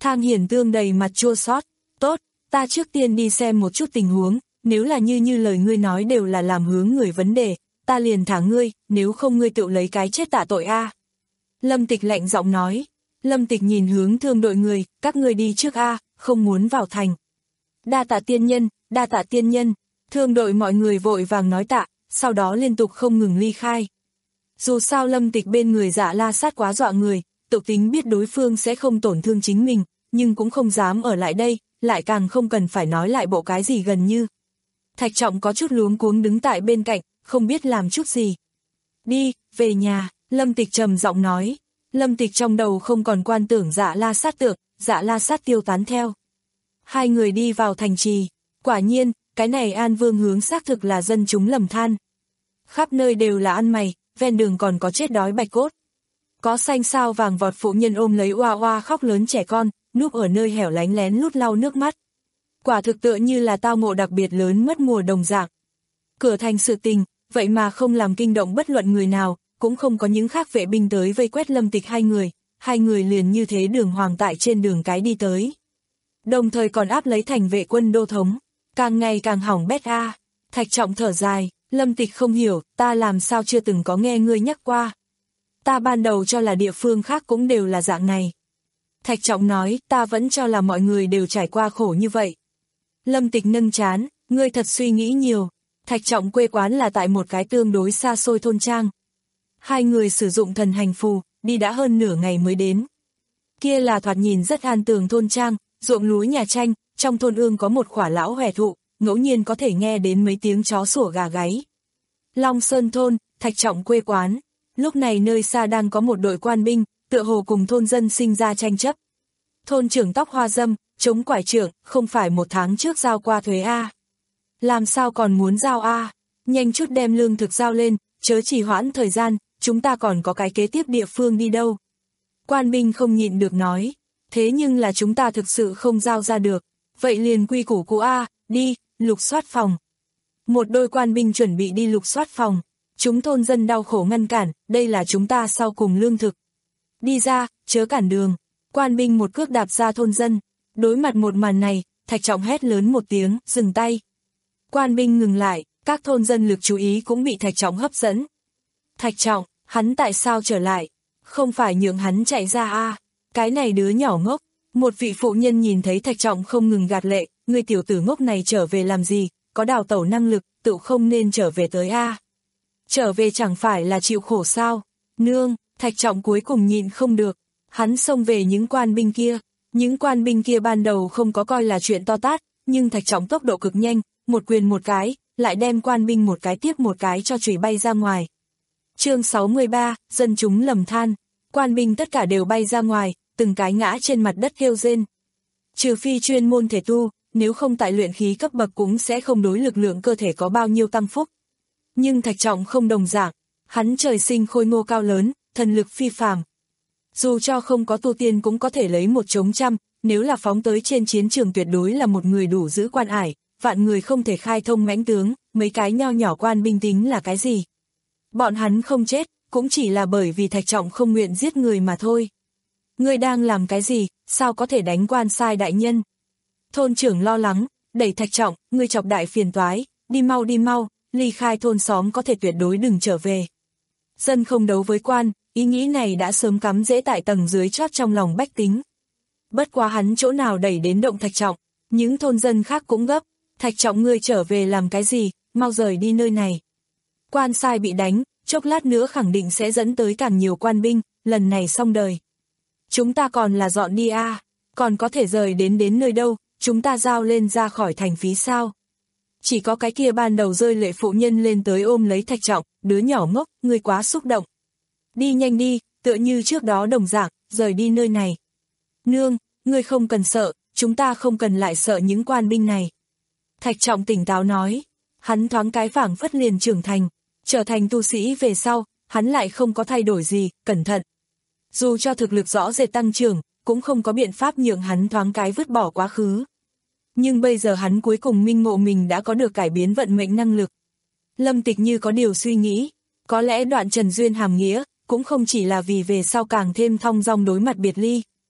Thang Hiển Tương đầy mặt chua xót. Tốt, ta trước tiên đi xem một chút tình huống, nếu là như như lời ngươi nói đều là làm hướng người vấn đề, ta liền thả ngươi, nếu không ngươi tự lấy cái chết tạ tội a. Lâm Tịch lạnh giọng nói. Lâm Tịch nhìn hướng thương đội người, các ngươi đi trước a, không muốn vào thành. Đa tạ tiên nhân, đa tạ tiên nhân, thương đội mọi người vội vàng nói tạ, sau đó liên tục không ngừng ly khai. Dù sao Lâm Tịch bên người Dạ La Sát quá dọa người, tự tính biết đối phương sẽ không tổn thương chính mình, nhưng cũng không dám ở lại đây, lại càng không cần phải nói lại bộ cái gì gần như. Thạch Trọng có chút luống cuống đứng tại bên cạnh, không biết làm chút gì. Đi, về nhà, Lâm Tịch trầm giọng nói. Lâm Tịch trong đầu không còn quan tưởng Dạ La Sát tượng, Dạ La Sát tiêu tán theo. Hai người đi vào thành trì, quả nhiên, cái này An Vương hướng xác thực là dân chúng lầm than. Khắp nơi đều là ăn mày, ven đường còn có chết đói bạch cốt. Có xanh sao vàng vọt phụ nhân ôm lấy oa oa khóc lớn trẻ con, núp ở nơi hẻo lánh lén lút lau nước mắt. Quả thực tựa như là tao ngộ đặc biệt lớn mất mùa đồng dạng. Cửa thành sự tình, vậy mà không làm kinh động bất luận người nào, cũng không có những khác vệ binh tới vây quét Lâm Tịch hai người, hai người liền như thế đường hoàng tại trên đường cái đi tới. Đồng thời còn áp lấy thành vệ quân đô thống, càng ngày càng hỏng bét a. Thạch Trọng thở dài, Lâm Tịch không hiểu, ta làm sao chưa từng có nghe ngươi nhắc qua. Ta ban đầu cho là địa phương khác cũng đều là dạng này. Thạch Trọng nói, ta vẫn cho là mọi người đều trải qua khổ như vậy. Lâm Tịch nâng trán, ngươi thật suy nghĩ nhiều. Thạch Trọng quê quán là tại một cái tương đối xa xôi thôn trang. Hai người sử dụng thần hành phù, đi đã hơn nửa ngày mới đến. Kia là thoạt nhìn rất an tường thôn trang, ruộng lúa nhà tranh, trong thôn ương có một khỏa lão hòe thụ, ngẫu nhiên có thể nghe đến mấy tiếng chó sủa gà gáy. Long Sơn thôn, Thạch Trọng quê quán. Lúc này nơi xa đang có một đội quan binh, tựa hồ cùng thôn dân sinh ra tranh chấp. Thôn trưởng tóc hoa dâm, chống quải trưởng, không phải một tháng trước giao qua thuế A. Làm sao còn muốn giao A, nhanh chút đem lương thực giao lên, chớ trì hoãn thời gian, chúng ta còn có cái kế tiếp địa phương đi đâu. Quan binh không nhịn được nói, thế nhưng là chúng ta thực sự không giao ra được, vậy liền quy củ cũ A, đi, lục soát phòng. Một đôi quan binh chuẩn bị đi lục soát phòng, chúng thôn dân đau khổ ngăn cản, đây là chúng ta sau cùng lương thực. Đi ra, chớ cản đường, quan binh một cước đạp ra thôn dân, đối mặt một màn này, Thạch Trọng hét lớn một tiếng, dừng tay. Quan binh ngừng lại, các thôn dân lực chú ý cũng bị Thạch Trọng hấp dẫn. Thạch Trọng, hắn tại sao trở lại? Không phải nhượng hắn chạy ra a? Cái này đứa nhỏ ngốc. Một vị phụ nhân nhìn thấy Thạch Trọng không ngừng gạt lệ, người tiểu tử ngốc này trở về làm gì, có đào tẩu năng lực, tự không nên trở về tới a. Trở về chẳng phải là chịu khổ sao? Nương, Thạch Trọng cuối cùng nhịn không được, hắn xông về những quan binh kia. Những quan binh kia ban đầu không có coi là chuyện to tát, nhưng Thạch Trọng tốc độ cực nhanh, một quyền một cái, lại đem quan binh một cái tiếp một cái cho chùy bay ra ngoài. Chương sáu mươi ba, dân chúng lầm than, quan binh tất cả đều bay ra ngoài, từng cái ngã trên mặt đất kêu rên. Trừ phi chuyên môn thể tu, nếu không tại luyện khí cấp bậc cũng sẽ không đối lực lượng cơ thể có bao nhiêu tăng phúc. Nhưng Thạch Trọng không đồng dạng, hắn trời sinh khôi ngô cao lớn, thần lực phi phàm. Dù cho không có tu tiên cũng có thể lấy một chống trăm, nếu là phóng tới trên chiến trường tuyệt đối là một người đủ giữ quan ải, vạn người không thể khai thông mãnh tướng, mấy cái nho nhỏ quan binh tính là cái gì. Bọn hắn không chết, cũng chỉ là bởi vì Thạch Trọng không nguyện giết người mà thôi. Ngươi đang làm cái gì, sao có thể đánh quan sai đại nhân? Thôn trưởng lo lắng, đẩy Thạch Trọng, ngươi chọc đại phiền toái, đi mau đi mau, ly khai thôn xóm có thể tuyệt đối đừng trở về. Dân không đấu với quan, ý nghĩ này đã sớm cắm rễ tại tầng dưới chót trong lòng bách tính. Bất quá hắn chỗ nào đẩy đến động Thạch Trọng, những thôn dân khác cũng gấp, Thạch Trọng ngươi trở về làm cái gì, mau rời đi nơi này. Quan sai bị đánh, chốc lát nữa khẳng định sẽ dẫn tới càng nhiều quan binh, lần này xong đời. Chúng ta còn là dọn đi a, à, còn có thể rời đến đến nơi đâu, chúng ta giao lên ra khỏi thành phí sao. Chỉ có cái kia ban đầu rơi lệ phụ nhân lên tới ôm lấy Thạch Trọng, đứa nhỏ ngốc, ngươi quá xúc động. Đi nhanh đi, tựa như trước đó đồng dạng, rời đi nơi này. Nương, ngươi không cần sợ, chúng ta không cần lại sợ những quan binh này. Thạch Trọng tỉnh táo nói, hắn thoáng cái phảng phất liền trưởng thành, trở thành tu sĩ về sau, hắn lại không có thay đổi gì, cẩn thận. Dù cho thực lực rõ rệt tăng trưởng, cũng không có biện pháp nhượng hắn thoáng cái vứt bỏ quá khứ. Nhưng bây giờ hắn cuối cùng minh ngộ mình đã có được cải biến vận mệnh năng lực. Lâm Tịch như có điều suy nghĩ, có lẽ đoạn trần duyên hàm nghĩa, cũng không chỉ là vì về sau càng thêm thong dong đối mặt biệt ly.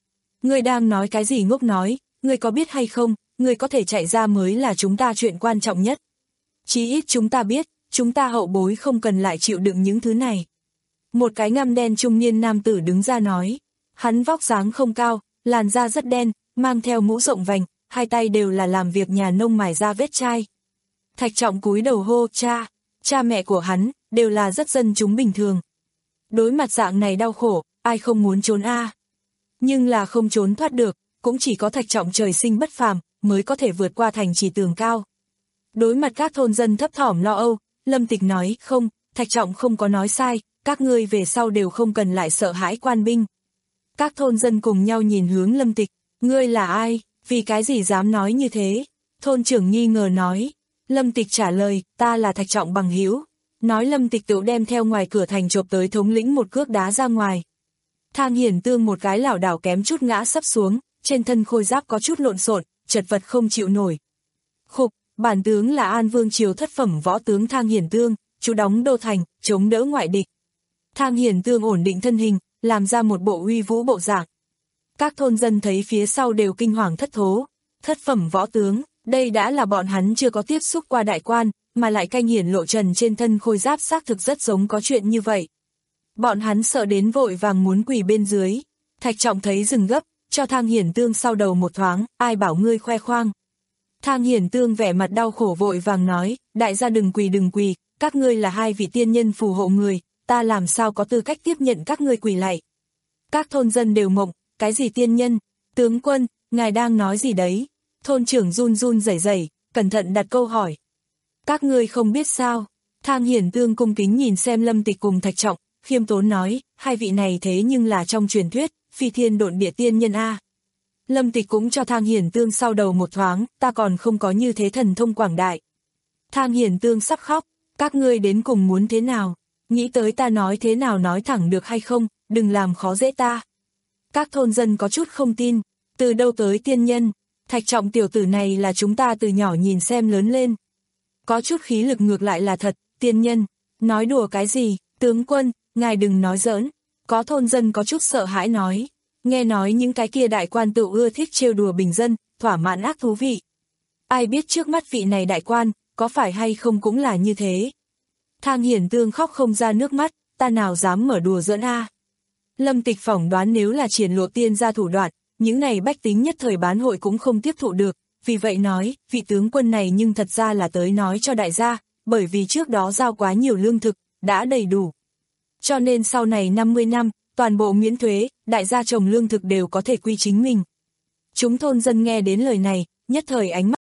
Ngươi đang nói cái gì ngốc nói, ngươi có biết hay không, ngươi có thể chạy ra mới là chúng ta chuyện quan trọng nhất. Chí ít chúng ta biết, chúng ta hậu bối không cần lại chịu đựng những thứ này. Một cái ngăm đen trung niên nam tử đứng ra nói, hắn vóc dáng không cao, làn da rất đen, mang theo mũ rộng vành, hai tay đều là làm việc nhà nông mài ra vết chai. Thạch Trọng cúi đầu hô, cha, cha mẹ của hắn, đều là rất dân chúng bình thường. Đối mặt dạng này đau khổ, ai không muốn trốn a? Nhưng là không trốn thoát được, cũng chỉ có Thạch Trọng trời sinh bất phàm, mới có thể vượt qua thành trì tường cao. Đối mặt các thôn dân thấp thỏm lo âu, Lâm Tịch nói, không, Thạch Trọng không có nói sai, các ngươi về sau đều không cần lại sợ hãi quan binh. Các thôn dân cùng nhau nhìn hướng Lâm Tịch, ngươi là ai, vì cái gì dám nói như thế? Thôn trưởng nghi ngờ nói. Lâm Tịch trả lời, ta là Thạch Trọng bằng hữu. Nói Lâm Tịch tự đem theo ngoài cửa thành chộp tới thống lĩnh một cước đá ra ngoài. Thang Hiển Tương một cái lảo đảo kém chút ngã sấp xuống, trên thân khôi giáp có chút lộn xộn, chật vật không chịu nổi. Khục, bản tướng là An Vương triều thất phẩm võ tướng Thang Hiển Tương, chú đóng đô thành, chống đỡ ngoại địch. Thang Hiển Tương ổn định thân hình, làm ra một bộ uy vũ bộ dạng. Các thôn dân thấy phía sau đều kinh hoàng thất thố. Thất phẩm võ tướng, đây đã là bọn hắn chưa có tiếp xúc qua đại quan, mà lại canh hiển lộ trần trên thân khôi giáp xác thực rất giống có chuyện như vậy. Bọn hắn sợ đến vội vàng muốn quỳ bên dưới. Thạch Trọng thấy dừng gấp, cho Thang Hiển Tương sau đầu một thoáng, ai bảo ngươi khoe khoang. Thang Hiển Tương vẻ mặt đau khổ vội vàng nói, đại gia đừng quỳ đừng quỳ, các ngươi là hai vị tiên nhân phù hộ người, ta làm sao có tư cách tiếp nhận các ngươi quỳ lạy. Các thôn dân đều mộng, cái gì tiên nhân, tướng quân, ngài đang nói gì đấy? Thôn trưởng run run rẩy rẩy, cẩn thận đặt câu hỏi. Các ngươi không biết sao? Thang Hiển Tương cung kính nhìn xem Lâm Tịch cùng Thạch Trọng, khiêm tốn nói, hai vị này thế nhưng là trong truyền thuyết, phi thiên độn địa tiên nhân a. Lâm Tịch cũng cho Thang Hiển Tương sau đầu một thoáng, ta còn không có như thế thần thông quảng đại. Thang Hiển Tương sắp khóc, các ngươi đến cùng muốn thế nào? Nghĩ tới ta nói thế nào nói thẳng được hay không, đừng làm khó dễ ta. Các thôn dân có chút không tin, từ đâu tới tiên nhân, Thạch Trọng tiểu tử này là chúng ta từ nhỏ nhìn xem lớn lên. Có chút khí lực ngược lại là thật, tiên nhân, nói đùa cái gì, tướng quân, ngài đừng nói giỡn. Có thôn dân có chút sợ hãi nói, nghe nói những cái kia đại quan tự ưa thích trêu đùa bình dân, thỏa mãn ác thú vị. Ai biết trước mắt vị này đại quan, có phải hay không cũng là như thế. Thang Hiển Tương khóc không ra nước mắt, ta nào dám mở đùa giỡn a. Lâm Tịch phỏng đoán nếu là triển lộ tiên gia thủ đoạn, những này bách tính nhất thời bán hội cũng không tiếp thụ được, vì vậy nói, vị tướng quân này nhưng thật ra là tới nói cho đại gia, bởi vì trước đó giao quá nhiều lương thực, đã đầy đủ. Cho nên sau này năm mươi năm, toàn bộ miễn thuế, đại gia trồng lương thực đều có thể quy chính mình. Chúng thôn dân nghe đến lời này, nhất thời ánh mắt.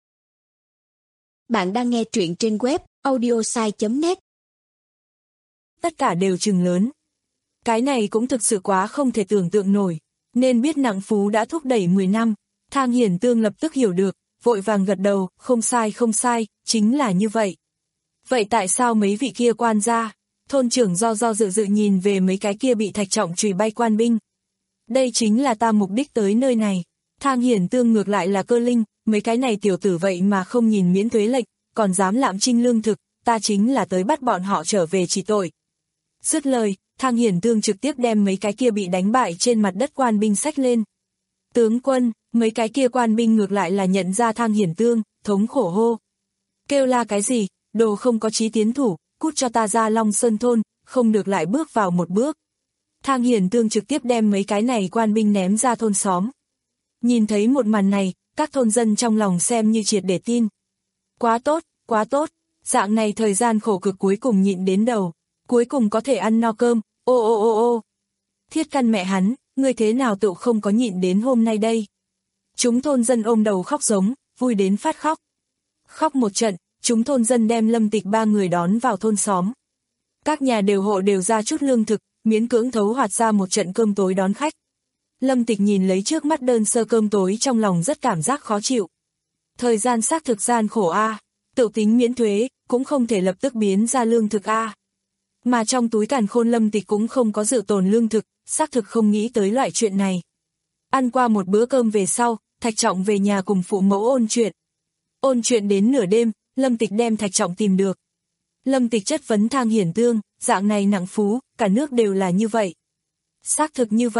Bạn đang nghe truyện trên web audiosai chấm net. Tất cả đều trừng lớn. Cái này cũng thực sự quá không thể tưởng tượng nổi, nên biết nặng phú đã thúc đẩy mười năm, Thang Hiển Tương lập tức hiểu được, vội vàng gật đầu, không sai không sai, chính là như vậy. Vậy tại sao mấy vị kia quan gia? Thôn trưởng do do dự dự nhìn về mấy cái kia bị Thạch Trọng chùy bay quan binh. Đây chính là ta mục đích tới nơi này. Thang Hiển Tương ngược lại là cơ linh, mấy cái này tiểu tử vậy mà không nhìn miễn thuế lệnh, còn dám lạm trinh lương thực, ta chính là tới bắt bọn họ trở về trị tội. Dứt lời, Thang Hiển Tương trực tiếp đem mấy cái kia bị đánh bại trên mặt đất quan binh xách lên. Tướng quân, mấy cái kia quan binh ngược lại là nhận ra Thang Hiển Tương, thống khổ hô. Kêu la cái gì, đồ không có chí tiến thủ, cút cho ta ra Long Sơn thôn, không được lại bước vào một bước. Thang Hiển Tương trực tiếp đem mấy cái này quan binh ném ra thôn xóm. Nhìn thấy một màn này, các thôn dân trong lòng xem như triệt để tin. Quá tốt, quá tốt, dạng này thời gian khổ cực cuối cùng nhịn đến đầu, cuối cùng có thể ăn no cơm, ô ô ô ô. Thiết căn mẹ hắn, người thế nào tự không có nhịn đến hôm nay đây. Chúng thôn dân ôm đầu khóc giống, vui đến phát khóc. Khóc một trận, chúng thôn dân đem Lâm Tịch ba người đón vào thôn xóm. Các nhà đều hộ đều ra chút lương thực, miễn cưỡng thấu hoạt ra một trận cơm tối đón khách. Lâm Tịch nhìn lấy trước mắt đơn sơ cơm tối trong lòng rất cảm giác khó chịu. Thời gian xác thực gian khổ a, tự tính miễn thuế, cũng không thể lập tức biến ra lương thực a. Mà trong túi càn khôn Lâm Tịch cũng không có dự tồn lương thực, xác thực không nghĩ tới loại chuyện này. Ăn qua một bữa cơm về sau, Thạch Trọng về nhà cùng phụ mẫu ôn chuyện. Ôn chuyện đến nửa đêm, Lâm Tịch đem Thạch Trọng tìm được. Lâm Tịch chất vấn Thang Hiển Tương, dạng này nặng phú, cả nước đều là như vậy. Xác thực như vậy,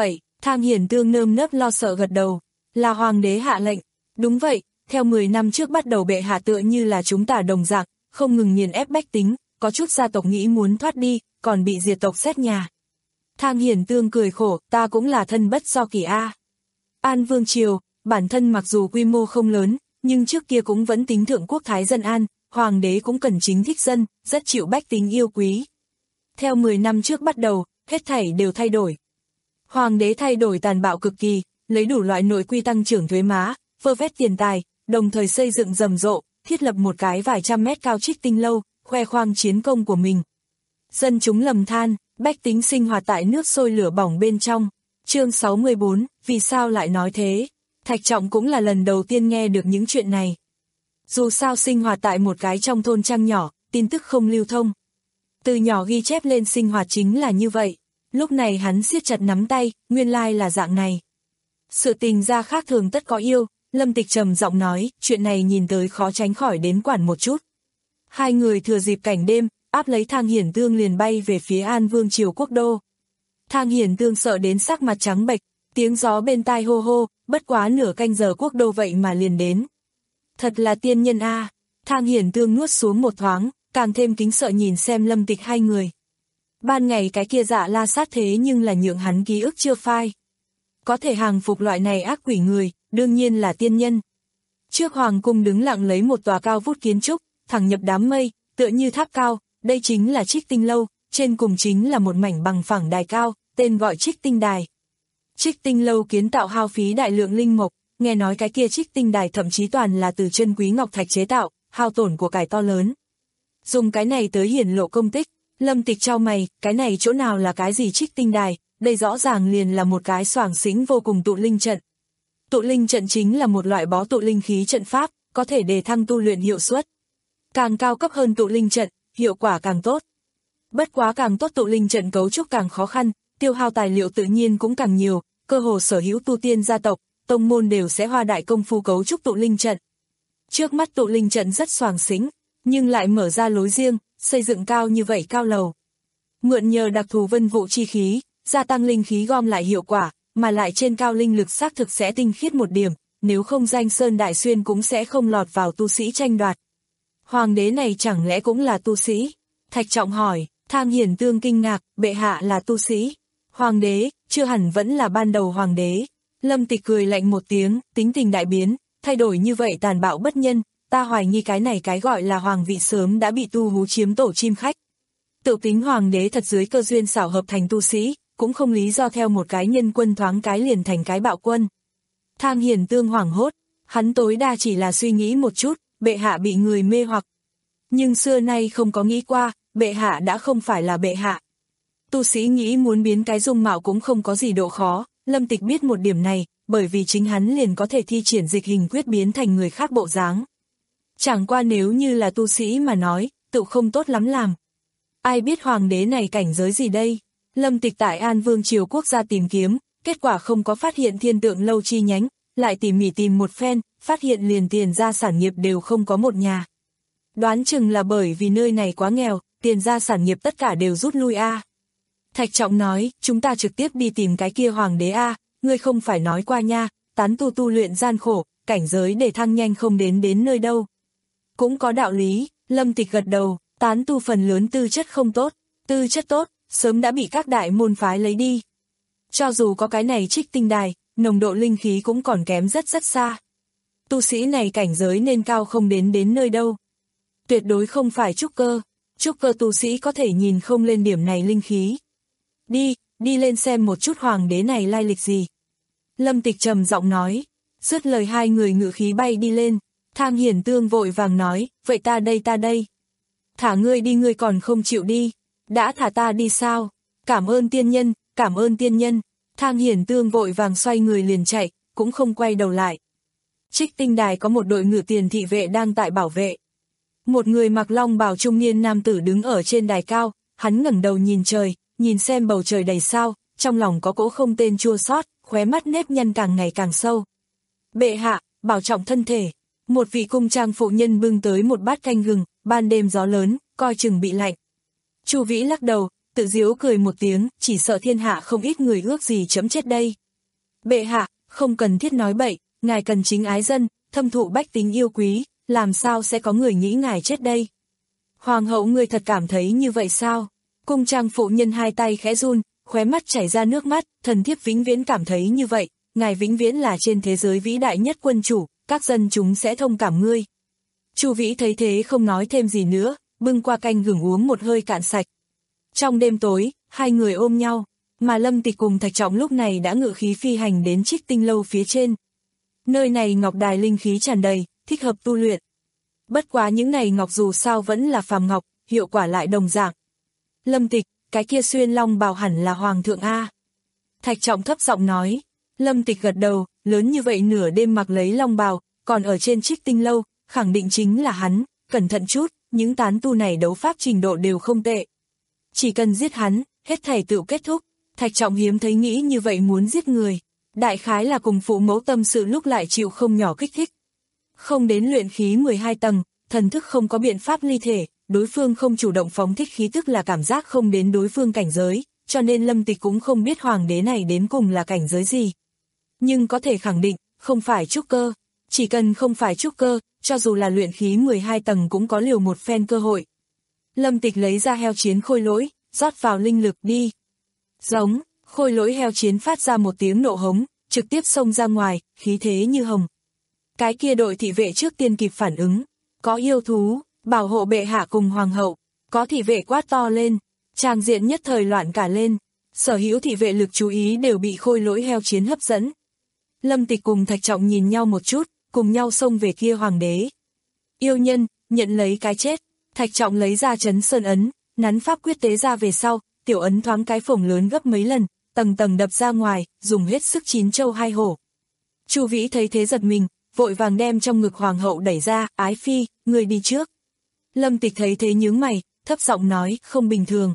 Thang Hiển Tương nơm nớp lo sợ gật đầu, là hoàng đế hạ lệnh. Đúng vậy, theo mười năm trước bắt đầu bệ hạ tựa như là chúng ta đồng dạng, không ngừng nghiền ép bách tính, có chút gia tộc nghĩ muốn thoát đi, còn bị diệt tộc xét nhà. Thang Hiển Tương cười khổ, ta cũng là thân bất do kỳ a. An Vương Triều, bản thân mặc dù quy mô không lớn, nhưng trước kia cũng vẫn tính thượng quốc thái dân an, hoàng đế cũng cần chính thích dân, rất chịu bách tính yêu quý. Theo mười năm trước bắt đầu, hết thảy đều thay đổi. Hoàng đế thay đổi tàn bạo cực kỳ, lấy đủ loại nội quy tăng trưởng thuế má, vơ vét tiền tài, đồng thời xây dựng rầm rộ, thiết lập một cái vài trăm mét cao Trích Tinh lâu, khoe khoang chiến công của mình. Dân chúng lầm than, bách tính sinh hoạt tại nước sôi lửa bỏng bên trong. Chương sáu mươi bốn, vì sao lại nói thế? Thạch Trọng cũng là lần đầu tiên nghe được những chuyện này. Dù sao sinh hoạt tại một cái trong thôn trang nhỏ, tin tức không lưu thông. Từ nhỏ ghi chép lên sinh hoạt chính là như vậy. Lúc này hắn siết chặt nắm tay, nguyên lai là dạng này. Sự tình ra khác thường tất có yêu, Lâm Tịch trầm giọng nói, chuyện này nhìn tới khó tránh khỏi đến quản một chút. Hai người thừa dịp cảnh đêm, áp lấy Thang Hiển Tương liền bay về phía An Vương Triều quốc đô. Thang Hiển Tương sợ đến sắc mặt trắng bệch, tiếng gió bên tai hô hô, bất quá nửa canh giờ quốc đô vậy mà liền đến. Thật là tiên nhân a. À. Thang Hiển Tương nuốt xuống một thoáng, càng thêm kính sợ nhìn xem Lâm Tịch hai người. Ban ngày cái kia Dạ La Sát thế nhưng là nhượng hắn ký ức chưa phai. Có thể hàng phục loại này ác quỷ người, đương nhiên là tiên nhân. Trước hoàng cung đứng lặng lấy một tòa cao vút kiến trúc, thẳng nhập đám mây, tựa như tháp cao, đây chính là Trích Tinh lâu, trên cùng chính là một mảnh bằng phẳng đài cao, tên gọi Trích Tinh đài. Trích Tinh lâu kiến tạo hao phí đại lượng linh mộc, nghe nói cái kia Trích Tinh đài thậm chí toàn là từ chân quý ngọc thạch chế tạo, hao tổn của cải to lớn. Dùng cái này tới hiển lộ công tích, Lâm Tịch chau mày, cái này chỗ nào là cái gì Trích Tinh đài, đây rõ ràng liền là một cái xoàng xĩnh vô cùng tụ linh trận. Tụ linh trận chính là một loại bó tụ linh khí trận pháp, có thể đề thăng tu luyện hiệu suất. Càng cao cấp hơn tụ linh trận, hiệu quả càng tốt. Bất quá càng tốt tụ linh trận cấu trúc càng khó khăn, tiêu hao tài liệu tự nhiên cũng càng nhiều, cơ hồ sở hữu tu tiên gia tộc, tông môn đều sẽ hoa đại công phu cấu trúc tụ linh trận. Trước mắt tụ linh trận rất xoàng xĩnh, nhưng lại mở ra lối riêng, xây dựng cao như vậy cao lầu. Mượn nhờ đặc thù vân vụ chi khí, gia tăng linh khí gom lại hiệu quả, mà lại trên cao linh lực xác thực sẽ tinh khiết một điểm, nếu không danh sơn đại xuyên cũng sẽ không lọt vào tu sĩ tranh đoạt. Hoàng đế này chẳng lẽ cũng là tu sĩ? Thạch Trọng hỏi. Thang Hiển Tương kinh ngạc, bệ hạ là tu sĩ. Hoàng đế, chưa hẳn vẫn là ban đầu hoàng đế. Lâm Tịch cười lạnh một tiếng, tính tình đại biến, thay đổi như vậy tàn bạo bất nhân, ta hoài nghi cái này cái gọi là hoàng vị sớm đã bị tu hú chiếm tổ chim khách. Tự tính hoàng đế thật dưới cơ duyên xảo hợp thành tu sĩ, cũng không lý do theo một cái nhân quân thoáng cái liền thành cái bạo quân. Thang Hiển Tương hoảng hốt, hắn tối đa chỉ là suy nghĩ một chút, bệ hạ bị người mê hoặc. Nhưng xưa nay không có nghĩ qua, bệ hạ đã không phải là bệ hạ. Tu sĩ nghĩ muốn biến cái dung mạo cũng không có gì độ khó, Lâm Tịch biết một điểm này, bởi vì chính hắn liền có thể thi triển dịch hình quyết biến thành người khác bộ dáng. Chẳng qua nếu như là tu sĩ mà nói, tự không tốt lắm làm. Ai biết hoàng đế này cảnh giới gì đây? Lâm Tịch tại An Vương Triều quốc gia tìm kiếm, kết quả không có phát hiện Thiên Tượng lâu chi nhánh, lại tỉ mỉ tìm một phen, phát hiện liền tiền gia sản nghiệp đều không có một nhà. Đoán chừng là bởi vì nơi này quá nghèo, tiền gia sản nghiệp tất cả đều rút lui a. À. Thạch Trọng nói, chúng ta trực tiếp đi tìm cái kia hoàng đế a, à, ngươi không phải nói qua nha, tán tu tu luyện gian khổ, cảnh giới để thăng nhanh không đến đến nơi đâu. Cũng có đạo lý, Lâm Tịch gật đầu, tán tu phần lớn tư chất không tốt, tư chất tốt, sớm đã bị các đại môn phái lấy đi. Cho dù có cái này Trích Tinh đài, nồng độ linh khí cũng còn kém rất rất xa. Tu sĩ này cảnh giới nên cao không đến đến nơi đâu. Tuyệt đối không phải trúc cơ, trúc cơ tu sĩ có thể nhìn không lên điểm này linh khí. Đi, đi lên xem một chút hoàng đế này lai lịch gì. Lâm Tịch trầm giọng nói, dứt lời hai người ngự khí bay đi lên, Thang Hiển Tương vội vàng nói, vậy ta đây ta đây. Thả ngươi đi ngươi còn không chịu đi, đã thả ta đi sao? Cảm ơn tiên nhân, cảm ơn tiên nhân. Thang Hiển Tương vội vàng xoay người liền chạy, cũng không quay đầu lại. Trích Tinh đài có một đội ngự tiền thị vệ đang tại bảo vệ. Một người mặc long bào trung niên nam tử đứng ở trên đài cao, hắn ngẩng đầu nhìn trời, nhìn xem bầu trời đầy sao, trong lòng có cỗ không tên chua xót, khóe mắt nếp nhăn càng ngày càng sâu. Bệ hạ, bảo trọng thân thể. Một vị cung trang phụ nhân bưng tới một bát canh gừng, ban đêm gió lớn, coi chừng bị lạnh. Chu Vĩ lắc đầu, tự giễu cười một tiếng, chỉ sợ thiên hạ không ít người ước gì chấm chết đây. Bệ hạ, không cần thiết nói bậy, ngài cần chính ái dân, thâm thụ bách tính yêu quý, làm sao sẽ có người nghĩ ngài chết đây? Hoàng hậu ngươi thật cảm thấy như vậy sao? Cung trang phụ nhân hai tay khẽ run, khóe mắt chảy ra nước mắt, thần thiếp vĩnh viễn cảm thấy như vậy, ngài vĩnh viễn là trên thế giới vĩ đại nhất quân chủ, các dân chúng sẽ thông cảm ngươi. Chu Vĩ thấy thế không nói thêm gì nữa, bưng qua canh gừng uống một hơi cạn sạch. Trong đêm tối, hai người ôm nhau, mà Lâm Tịch cùng Thạch Trọng lúc này đã ngự khí phi hành đến Trích Tinh lâu phía trên. Nơi này ngọc đài linh khí tràn đầy, thích hợp tu luyện. Bất quá những này ngọc dù sao vẫn là phàm ngọc, hiệu quả lại đồng dạng. Lâm Tịch, cái kia xuyên long bào hẳn là hoàng thượng A. Thạch Trọng thấp giọng nói. Lâm Tịch gật đầu, lớn như vậy nửa đêm mặc lấy long bào, còn ở trên Trích Tinh lâu, khẳng định chính là hắn, cẩn thận chút, những tán tu này đấu pháp trình độ đều không tệ. Chỉ cần giết hắn, hết thảy tự kết thúc. Thạch Trọng hiếm thấy nghĩ như vậy muốn giết người. Đại khái là cùng phụ mẫu tâm sự lúc lại chịu không nhỏ kích thích. Không đến luyện khí mười hai tầng, thần thức không có biện pháp ly thể, đối phương không chủ động phóng thích khí tức là cảm giác không đến đối phương cảnh giới, cho nên Lâm Tịch cũng không biết hoàng đế này đến cùng là cảnh giới gì. Nhưng có thể khẳng định, không phải trúc cơ. Chỉ cần không phải trúc cơ, cho dù là luyện khí mười hai tầng cũng có liều một phen cơ hội. Lâm Tịch lấy ra heo chiến khôi lỗi, rót vào linh lực đi. Giống, khôi lỗi heo chiến phát ra một tiếng nộ hống, trực tiếp xông ra ngoài, khí thế như hồng. Cái kia đội thị vệ trước tiên kịp phản ứng, có yêu thú, bảo hộ bệ hạ cùng hoàng hậu, có thị vệ quát to lên, tràng diện nhất thời loạn cả lên, sở hữu thị vệ lực chú ý đều bị khôi lỗi heo chiến hấp dẫn. Lâm Tịch cùng Thạch Trọng nhìn nhau một chút, cùng nhau xông về kia hoàng đế. Yêu nhân, nhận lấy cái chết, Thạch Trọng lấy ra trấn sơn ấn, nắn pháp quyết tế ra về sau, tiểu ấn thoáng cái phồng lớn gấp mấy lần, tầng tầng đập ra ngoài, dùng hết sức chín châu hai hổ. Chu Vĩ thấy thế giật mình, vội vàng đem trong ngực hoàng hậu đẩy ra, ái phi, người đi trước. Lâm Tịch thấy thế nhướng mày, thấp giọng nói, không bình thường.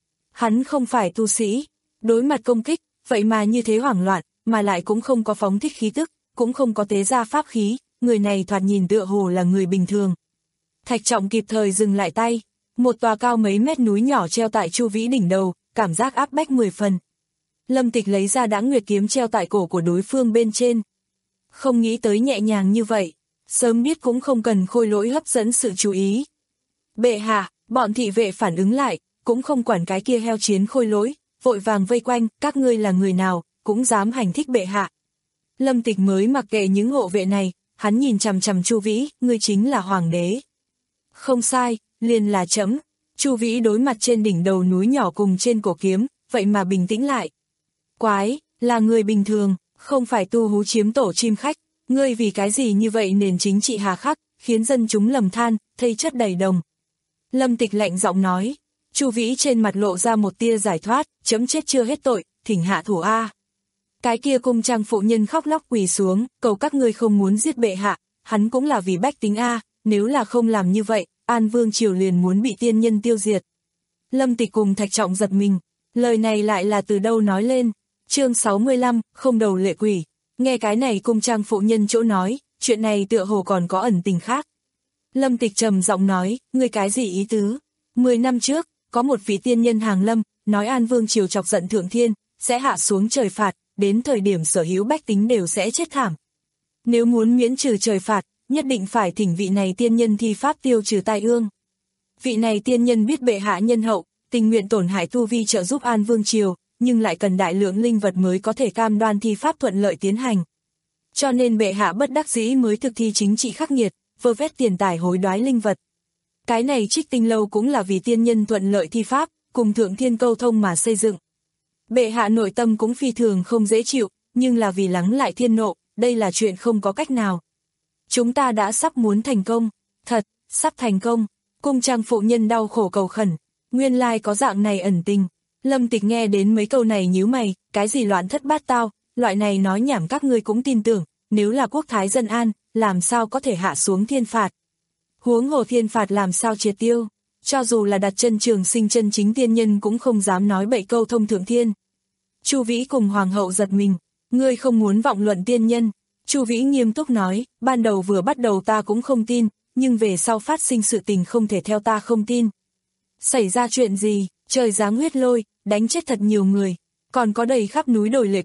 Hắn không phải tu sĩ, đối mặt công kích, vậy mà như thế hoảng loạn, mà lại cũng không có phóng thích khí tức, cũng không có tế ra pháp khí, người này thoạt nhìn tựa hồ là người bình thường. Thạch Trọng kịp thời dừng lại tay, một tòa cao mấy mét núi nhỏ treo tại Chu Vĩ đỉnh đầu, cảm giác áp bách mười phần. Lâm Tịch lấy ra Đãng Nguyệt kiếm treo tại cổ của đối phương bên trên. Không nghĩ tới nhẹ nhàng như vậy, sớm biết cũng không cần khôi lỗi hấp dẫn sự chú ý. Bệ hạ, bọn thị vệ phản ứng lại, cũng không quản cái kia heo chiến khôi lỗi, vội vàng vây quanh, các ngươi là người nào, cũng dám hành thích bệ hạ. Lâm Tịch mới mặc kệ những hộ vệ này, hắn nhìn chằm chằm Chu Vĩ, ngươi chính là hoàng đế. Không sai, liền là trẫm. Chu Vĩ đối mặt trên đỉnh đầu núi nhỏ cùng trên cổ kiếm, vậy mà bình tĩnh lại. Quái, là người bình thường, không phải tu hú chiếm tổ chim khách, ngươi vì cái gì như vậy nền chính trị hà khắc, khiến dân chúng lầm than, thây chất đầy đồng. Lâm Tịch lạnh giọng nói, Chu Vĩ trên mặt lộ ra một tia giải thoát, chấm chết chưa hết tội, thỉnh hạ thủ A. Cái kia cung trang phụ nhân khóc lóc quỳ xuống, cầu các ngươi không muốn giết bệ hạ, hắn cũng là vì bách tính A, nếu là không làm như vậy, An Vương Triều liền muốn bị tiên nhân tiêu diệt. Lâm Tịch cùng Thạch Trọng giật mình, lời này lại là từ đâu nói lên. Chương sáu mươi lăm, không đầu lệ quỷ. Nghe cái này cung trang phụ nhân chỗ nói, chuyện này tựa hồ còn có ẩn tình khác. Lâm Tịch trầm giọng nói, ngươi cái gì ý tứ? Mười năm trước, có một vị tiên nhân hàng lâm, nói An Vương Triều chọc giận thượng thiên, sẽ hạ xuống trời phạt, đến thời điểm sở hữu bách tính đều sẽ chết thảm. Nếu muốn miễn trừ trời phạt, nhất định phải thỉnh vị này tiên nhân thi pháp tiêu trừ tai ương. Vị này tiên nhân biết bệ hạ nhân hậu, tình nguyện tổn hại tu vi trợ giúp An Vương Triều, nhưng lại cần đại lượng linh vật mới có thể cam đoan thi pháp thuận lợi tiến hành. Cho nên bệ hạ bất đắc dĩ mới thực thi chính trị khắc nghiệt, vơ vét tiền tài hối đoái linh vật. Cái này Trích Tinh lâu cũng là vì tiên nhân thuận lợi thi pháp, cùng thượng thiên câu thông mà xây dựng. Bệ hạ nội tâm cũng phi thường không dễ chịu, nhưng là vì lắng lại thiên nộ, đây là chuyện không có cách nào. Chúng ta đã sắp muốn thành công, thật, sắp thành công. Cung trang phụ nhân đau khổ cầu khẩn, nguyên lai có dạng này ẩn tình. Lâm Tịch nghe đến mấy câu này nhíu mày, cái gì loạn thất bát tao, loại này nói nhảm các ngươi cũng tin tưởng, nếu là quốc thái dân an, làm sao có thể hạ xuống thiên phạt. Huống hồ thiên phạt làm sao triệt tiêu, cho dù là đặt chân trường sinh chân chính tiên nhân cũng không dám nói bậy câu thông thượng thiên. Chu Vĩ cùng hoàng hậu giật mình, ngươi không muốn vọng luận tiên nhân. Chu Vĩ nghiêm túc nói, ban đầu vừa bắt đầu ta cũng không tin, nhưng về sau phát sinh sự tình không thể theo ta không tin. Xảy ra chuyện gì, trời giáng huyết lôi, đánh chết thật nhiều người, còn có đầy khắp núi đồi lệ quỷ,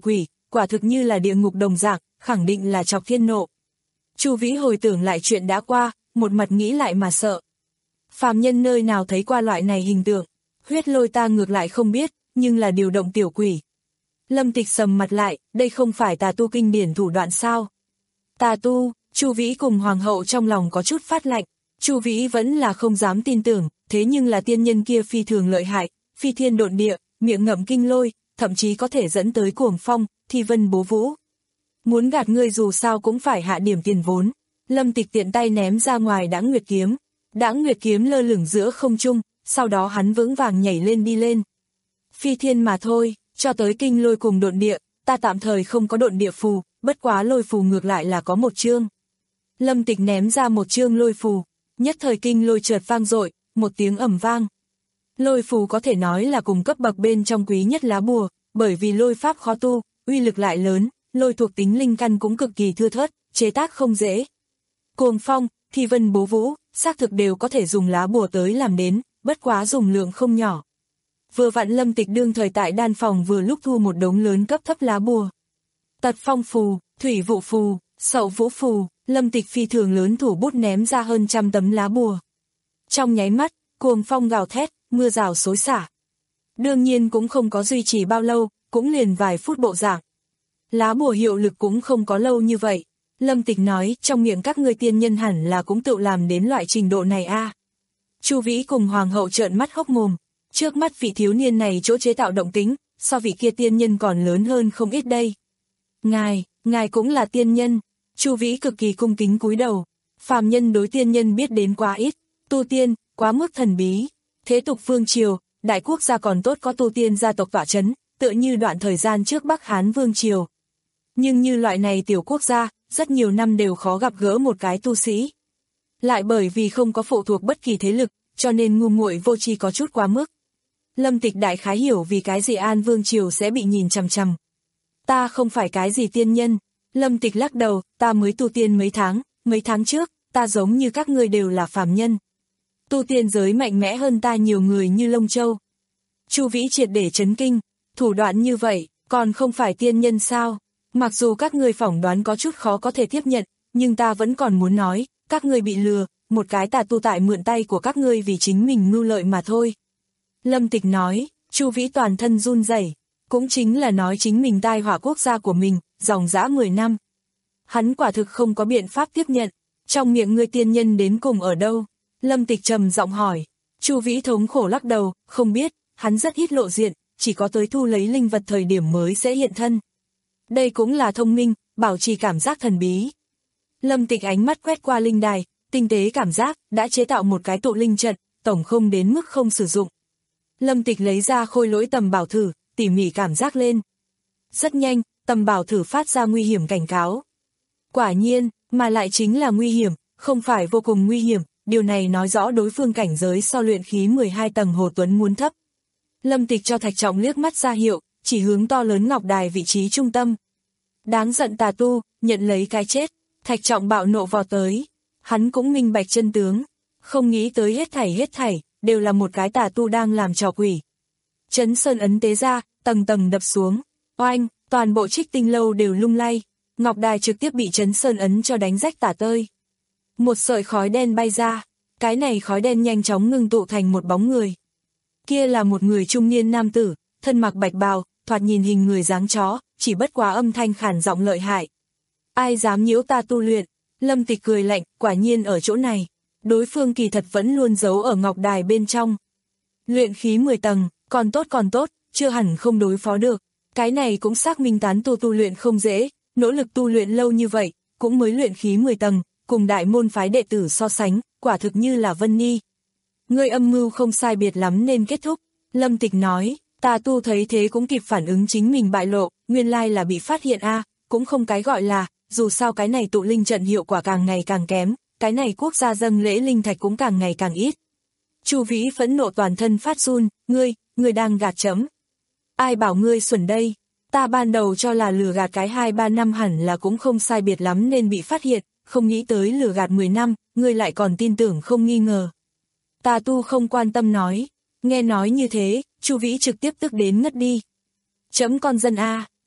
quả thực như là địa ngục đồng dạng, khẳng định là chọc thiên nộ. Chu Vĩ hồi tưởng lại chuyện đã qua, một mặt nghĩ lại mà sợ. Phàm nhân nơi nào thấy qua loại này hình tượng, huyết lôi ta ngược lại không biết, nhưng là điều động tiểu quỷ. Lâm Tịch sầm mặt lại, đây không phải tà tu kinh điển thủ đoạn sao? Tà tu, Chu Vĩ cùng hoàng hậu trong lòng có chút phát lạnh, Chu Vĩ vẫn là không dám tin tưởng, thế nhưng là tiên nhân kia phi thường lợi hại, phi thiên độn địa, miệng ngậm kinh lôi, thậm chí có thể dẫn tới cuồng phong, thi vân bố vũ. Muốn gạt ngươi dù sao cũng phải hạ điểm tiền vốn. Lâm Tịch tiện tay ném ra ngoài Đãng Nguyệt kiếm. Đãng Nguyệt kiếm lơ lửng giữa không trung, sau đó hắn vững vàng nhảy lên đi lên. Phi thiên mà thôi, cho tới kinh lôi cùng độn địa, ta tạm thời không có độn địa phù, bất quá lôi phù ngược lại là có một chương. Lâm Tịch ném ra một chương lôi phù, nhất thời kinh lôi chợt vang dội, một tiếng ầm vang. Lôi phù có thể nói là cùng cấp bậc bên trong quý nhất lá bùa, bởi vì lôi pháp khó tu, uy lực lại lớn, lôi thuộc tính linh căn cũng cực kỳ thưa thớt, chế tác không dễ. Cuồng phong, thi vân bố vũ, xác thực đều có thể dùng lá bùa tới làm đến, bất quá dùng lượng không nhỏ. Vừa vặn Lâm Tịch đương thời tại đan phòng vừa lúc thu một đống lớn cấp thấp lá bùa. Tật phong phù, thủy vụ phù, sậu vũ phù, Lâm Tịch phi thường lớn thủ bút ném ra hơn trăm tấm lá bùa. Trong nháy mắt, cuồng phong gào thét, mưa rào xối xả. Đương nhiên cũng không có duy trì bao lâu, cũng liền vài phút bộ dạng. Lá bùa hiệu lực cũng không có lâu như vậy. Lâm Tịch nói, trong miệng các ngươi tiên nhân hẳn là cũng tự làm đến loại trình độ này a. À. Chu Vĩ cùng hoàng hậu trợn mắt hốc mồm, trước mắt vị thiếu niên này chỗ chế tạo động tính, so vị kia tiên nhân còn lớn hơn không ít đây. Ngài, ngài cũng là tiên nhân. Chu Vĩ cực kỳ cung kính cúi đầu. Phàm nhân đối tiên nhân biết đến quá ít, tu tiên, quá mức thần bí. Thế tục vương triều, đại quốc gia còn tốt có tu tiên gia tộc tọa chấn, tựa như đoạn thời gian trước Bắc Hán vương triều. Nhưng như loại này tiểu quốc gia, rất nhiều năm đều khó gặp gỡ một cái tu sĩ. Lại bởi vì không có phụ thuộc bất kỳ thế lực, cho nên ngu muội vô tri có chút quá mức. Lâm Tịch đại khái hiểu vì cái gì An vương triều sẽ bị nhìn chằm chằm. Ta không phải cái gì tiên nhân. Lâm Tịch lắc đầu, ta mới tu tiên mấy tháng, mấy tháng trước, ta giống như các ngươi đều là phàm nhân. Tu tiên giới mạnh mẽ hơn ta nhiều người như Lông Châu. Chu Vĩ triệt để chấn kinh, thủ đoạn như vậy, còn không phải tiên nhân sao? Mặc dù các ngươi phỏng đoán có chút khó có thể tiếp nhận, nhưng ta vẫn còn muốn nói, các ngươi bị lừa, một cái tà tu tại mượn tay của các ngươi vì chính mình mưu lợi mà thôi. Lâm Tịch nói, Chu Vĩ toàn thân run rẩy, cũng chính là nói chính mình tai họa quốc gia của mình, dòng dã mười năm. Hắn quả thực không có biện pháp tiếp nhận, trong miệng ngươi tiên nhân đến cùng ở đâu? Lâm Tịch trầm giọng hỏi. Chu Vĩ thống khổ lắc đầu, không biết, hắn rất ít lộ diện, chỉ có tới thu lấy linh vật thời điểm mới sẽ hiện thân. Đây cũng là thông minh, bảo trì cảm giác thần bí. Lâm Tịch ánh mắt quét qua linh đài, tinh tế cảm giác, đã chế tạo một cái tụ linh trận, tổng không đến mức không sử dụng. Lâm Tịch lấy ra khôi lỗi tầm bảo thử, tỉ mỉ cảm giác lên. Rất nhanh, tầm bảo thử phát ra nguy hiểm cảnh cáo. Quả nhiên, mà lại chính là nguy hiểm, không phải vô cùng nguy hiểm, điều này nói rõ đối phương cảnh giới so luyện khí mười hai tầng Hồ Tuấn muốn thấp. Lâm Tịch cho Thạch Trọng liếc mắt ra hiệu, chỉ hướng to lớn ngọc đài vị trí trung tâm. Đáng giận tà tu, nhận lấy cái chết. Thạch Trọng bạo nộ vào tới. Hắn cũng minh bạch chân tướng. Không nghĩ tới hết thảy hết thảy, đều là một cái tà tu đang làm trò quỷ. Chấn sơn ấn tế ra, tầng tầng đập xuống. Oanh, toàn bộ Trích Tinh lâu đều lung lay. Ngọc đài trực tiếp bị chấn sơn ấn cho đánh rách tả tơi. Một sợi khói đen bay ra. Cái này khói đen nhanh chóng ngưng tụ thành một bóng người. Kia là một người trung niên nam tử, thân mặc bạch bào, thoạt nhìn hình người dáng chó, chỉ bất quá âm thanh khản giọng lợi hại. Ai dám nhiễu ta tu luyện? Lâm Tịch cười lạnh, quả nhiên ở chỗ này. Đối phương kỳ thật vẫn luôn giấu ở ngọc đài bên trong. Luyện khí mười tầng, còn tốt còn tốt, chưa hẳn không đối phó được. Cái này cũng xác minh tán tu tu luyện không dễ, nỗ lực tu luyện lâu như vậy, cũng mới luyện khí mười tầng, cùng đại môn phái đệ tử so sánh, quả thực như là Vân Ni. Ngươi âm mưu không sai biệt lắm nên kết thúc. Lâm Tịch nói, tà tu thấy thế cũng kịp phản ứng chính mình bại lộ, nguyên lai là bị phát hiện a, à, cũng không cái gọi là, dù sao cái này tụ linh trận hiệu quả càng ngày càng kém, cái này quốc gia dâng lễ linh thạch cũng càng ngày càng ít. Chu Vĩ phẫn nộ toàn thân phát run, ngươi, ngươi đang gạt chấm. Ai bảo ngươi xuẩn đây, ta ban đầu cho là lừa gạt cái hai ba năm hẳn là cũng không sai biệt lắm nên bị phát hiện, không nghĩ tới lừa gạt mười năm, ngươi lại còn tin tưởng không nghi ngờ. Tà tu không quan tâm nói, nghe nói như thế, Chu Vĩ trực tiếp tức đến ngất đi. Chấm con dân a,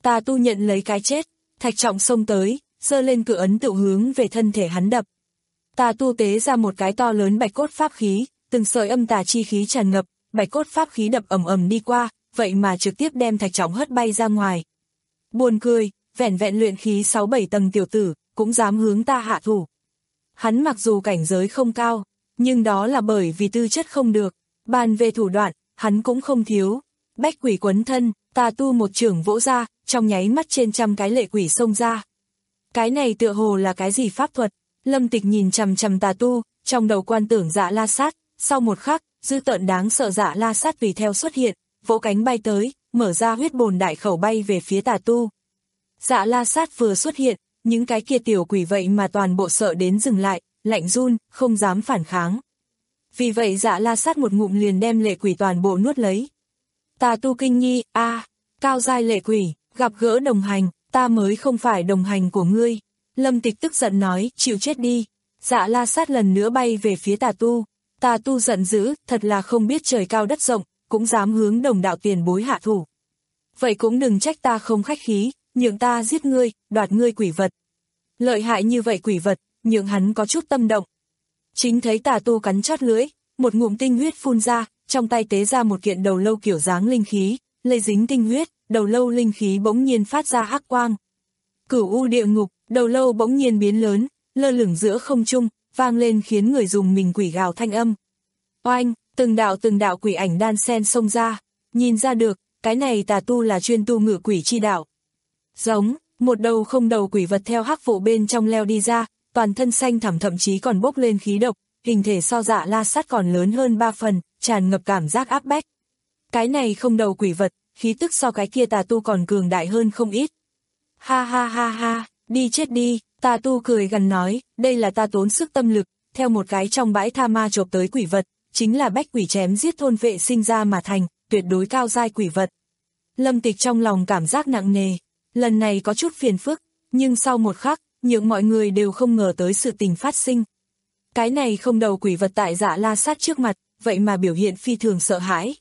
Tà tu nhận lấy cái chết, Thạch Trọng xông tới, giơ lên cự ấn tự hướng về thân thể hắn đập. Tà tu tế ra một cái to lớn bạch cốt pháp khí, từng sợi âm tà chi khí tràn ngập, bạch cốt pháp khí đập ầm ầm đi qua, vậy mà trực tiếp đem Thạch Trọng hất bay ra ngoài. Buồn cười, vẻn vẹn luyện khí sáu bảy tầng tiểu tử, cũng dám hướng ta hạ thủ. Hắn mặc dù cảnh giới không cao, nhưng đó là bởi vì tư chất không được, bàn về thủ đoạn, hắn cũng không thiếu. Bách quỷ quấn thân, Tà tu một chưởng vỗ ra, trong nháy mắt trên trăm cái lệ quỷ xông ra. Cái này tựa hồ là cái gì pháp thuật? Lâm Tịch nhìn chằm chằm Tà tu, trong đầu quan tưởng Dạ La Sát, sau một khắc, dữ tợn đáng sợ Dạ La Sát tùy theo xuất hiện, vỗ cánh bay tới, mở ra huyết bồn đại khẩu bay về phía Tà tu. Dạ La Sát vừa xuất hiện, những cái kia tiểu quỷ vậy mà toàn bộ sợ đến dừng lại, lạnh run, không dám phản kháng. Vì vậy Dạ La Sát một ngụm liền đem lệ quỷ toàn bộ nuốt lấy. Tà tu kinh nhi, a, à, cao giai lệ quỷ, gặp gỡ đồng hành, ta mới không phải đồng hành của ngươi. Lâm Tịch tức giận nói, chịu chết đi. Dạ La Sát lần nữa bay về phía Tà tu. Tà tu giận dữ, thật là không biết trời cao đất rộng, cũng dám hướng đồng đạo tiền bối hạ thủ. Vậy cũng đừng trách ta không khách khí, nhượng ta giết ngươi, đoạt ngươi quỷ vật. Lợi hại như vậy quỷ vật, nhượng hắn có chút tâm động. Chính thấy Tà tu cắn chót lưỡi, một ngụm tinh huyết phun ra, trong tay tế ra một kiện đầu lâu kiểu dáng linh khí, lây dính tinh huyết, đầu lâu linh khí bỗng nhiên phát ra hắc quang. Cửu u địa ngục, đầu lâu bỗng nhiên biến lớn, lơ lửng giữa không trung, vang lên khiến người dùng mình quỷ gào thanh âm. Oanh, từng đạo từng đạo quỷ ảnh đan sen xông ra, nhìn ra được, cái này Tà tu là chuyên tu ngự quỷ chi đạo. Giống, một đầu không đầu quỷ vật theo hắc vụ bên trong leo đi ra, toàn thân xanh thẳm thậm chí còn bốc lên khí độc, hình thể so Dạ La Sát còn lớn hơn ba phần, tràn ngập cảm giác áp bách. Cái này không đầu quỷ vật, khí tức so cái kia Tà tu còn cường đại hơn không ít. Ha ha ha ha, đi chết đi, Tà tu cười gằn nói, đây là ta tốn sức tâm lực, theo một cái trong bãi tha ma chộp tới quỷ vật, chính là bách quỷ chém giết thôn vệ sinh ra mà thành, tuyệt đối cao giai quỷ vật. Lâm Tịch trong lòng cảm giác nặng nề, lần này có chút phiền phức, nhưng sau một khắc, những mọi người đều không ngờ tới sự tình phát sinh. Cái này không đầu quỷ vật tại Dạ La Sát trước mặt, vậy mà biểu hiện phi thường sợ hãi.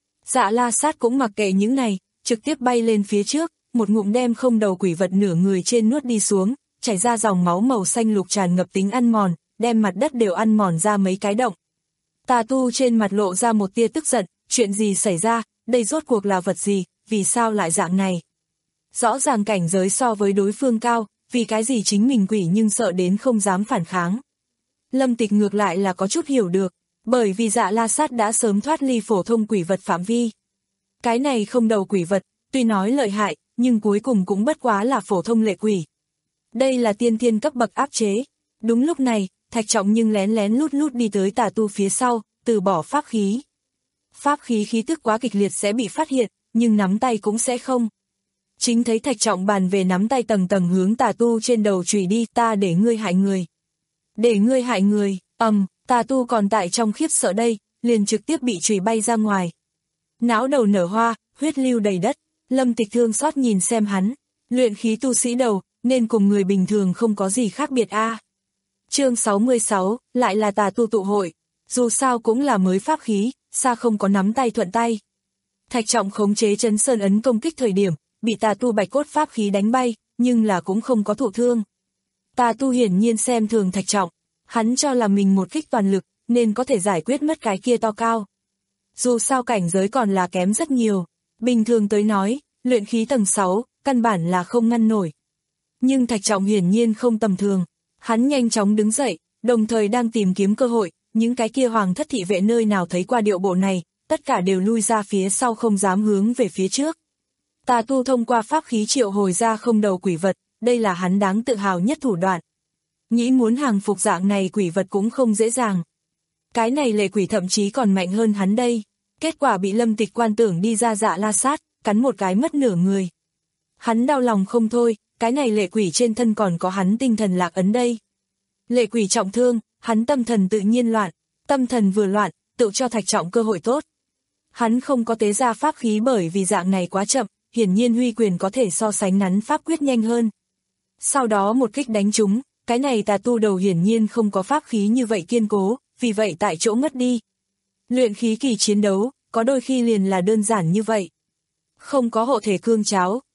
Dạ La Sát cũng mặc kệ những này, trực tiếp bay lên phía trước, một ngụm đem không đầu quỷ vật nửa người trên nuốt đi xuống, chảy ra dòng máu màu xanh lục tràn ngập tính ăn mòn, đem mặt đất đều ăn mòn ra mấy cái động. Tà tu trên mặt lộ ra một tia tức giận, chuyện gì xảy ra, đây rốt cuộc là vật gì, vì sao lại dạng này? Rõ ràng cảnh giới so với đối phương cao, vì cái gì chính mình quỷ nhưng sợ đến không dám phản kháng. Lâm Tịch ngược lại là có chút hiểu được, bởi vì Dạ La Sát đã sớm thoát ly phổ thông quỷ vật phạm vi. Cái này không đầu quỷ vật, tuy nói lợi hại, nhưng cuối cùng cũng bất quá là phổ thông lệ quỷ. Đây là tiên thiên cấp bậc áp chế. Đúng lúc này, Thạch Trọng nhưng lén lén lút lút đi tới Tà tu phía sau, từ bỏ pháp khí. Pháp khí khí tức quá kịch liệt sẽ bị phát hiện, nhưng nắm tay cũng sẽ không. Chính thấy Thạch Trọng bàn về nắm tay tầng tầng hướng Tà tu trên đầu chùy đi, ta để ngươi hại người. Để ngươi hại người, ầm, um, Tà tu còn tại trong khiếp sợ đây, liền trực tiếp bị chùy bay ra ngoài. Não đầu nở hoa, huyết lưu đầy đất, Lâm Tịch thương xót nhìn xem hắn, luyện khí tu sĩ đầu, nên cùng người bình thường không có gì khác biệt a. À. Chương sáu mươi sáu, lại là Tà tu tụ hội, dù sao cũng là mới pháp khí, xa không có nắm tay thuận tay. Thạch Trọng khống chế Chấn Sơn ấn công kích thời điểm, bị Tà tu bạch cốt pháp khí đánh bay, nhưng là cũng không có thụ thương. Tà tu hiển nhiên xem thường Thạch Trọng, hắn cho là mình một kích toàn lực, nên có thể giải quyết mất cái kia to cao. Dù sao cảnh giới còn là kém rất nhiều, bình thường tới nói, luyện khí tầng sáu, căn bản là không ngăn nổi. Nhưng Thạch Trọng hiển nhiên không tầm thường, hắn nhanh chóng đứng dậy, đồng thời đang tìm kiếm cơ hội, những cái kia hoàng thất thị vệ nơi nào thấy qua điệu bộ này, tất cả đều lui ra phía sau không dám hướng về phía trước. Tà tu thông qua pháp khí triệu hồi ra không đầu quỷ vật, đây là hắn đáng tự hào nhất thủ đoạn. Nghĩ muốn hàng phục dạng này quỷ vật cũng không dễ dàng. Cái này lệ quỷ thậm chí còn mạnh hơn hắn đây. Kết quả bị Lâm Tịch quan tưởng đi ra Dạ La Sát, cắn một cái mất nửa người. Hắn đau lòng không thôi, cái này lệ quỷ trên thân còn có hắn tinh thần lạc ấn đây. Lệ quỷ trọng thương, hắn tâm thần tự nhiên loạn, tâm thần vừa loạn, tự cho Thạch Trọng cơ hội tốt. Hắn không có tế ra pháp khí bởi vì dạng này quá chậm, hiển nhiên huy quyền có thể so sánh nắn pháp quyết nhanh hơn. Sau đó một kích đánh trúng, cái này Tà tu đầu hiển nhiên không có pháp khí như vậy kiên cố, vì vậy tại chỗ ngất đi. Luyện khí kỳ chiến đấu, có đôi khi liền là đơn giản như vậy. Không có hộ thể cương cháo,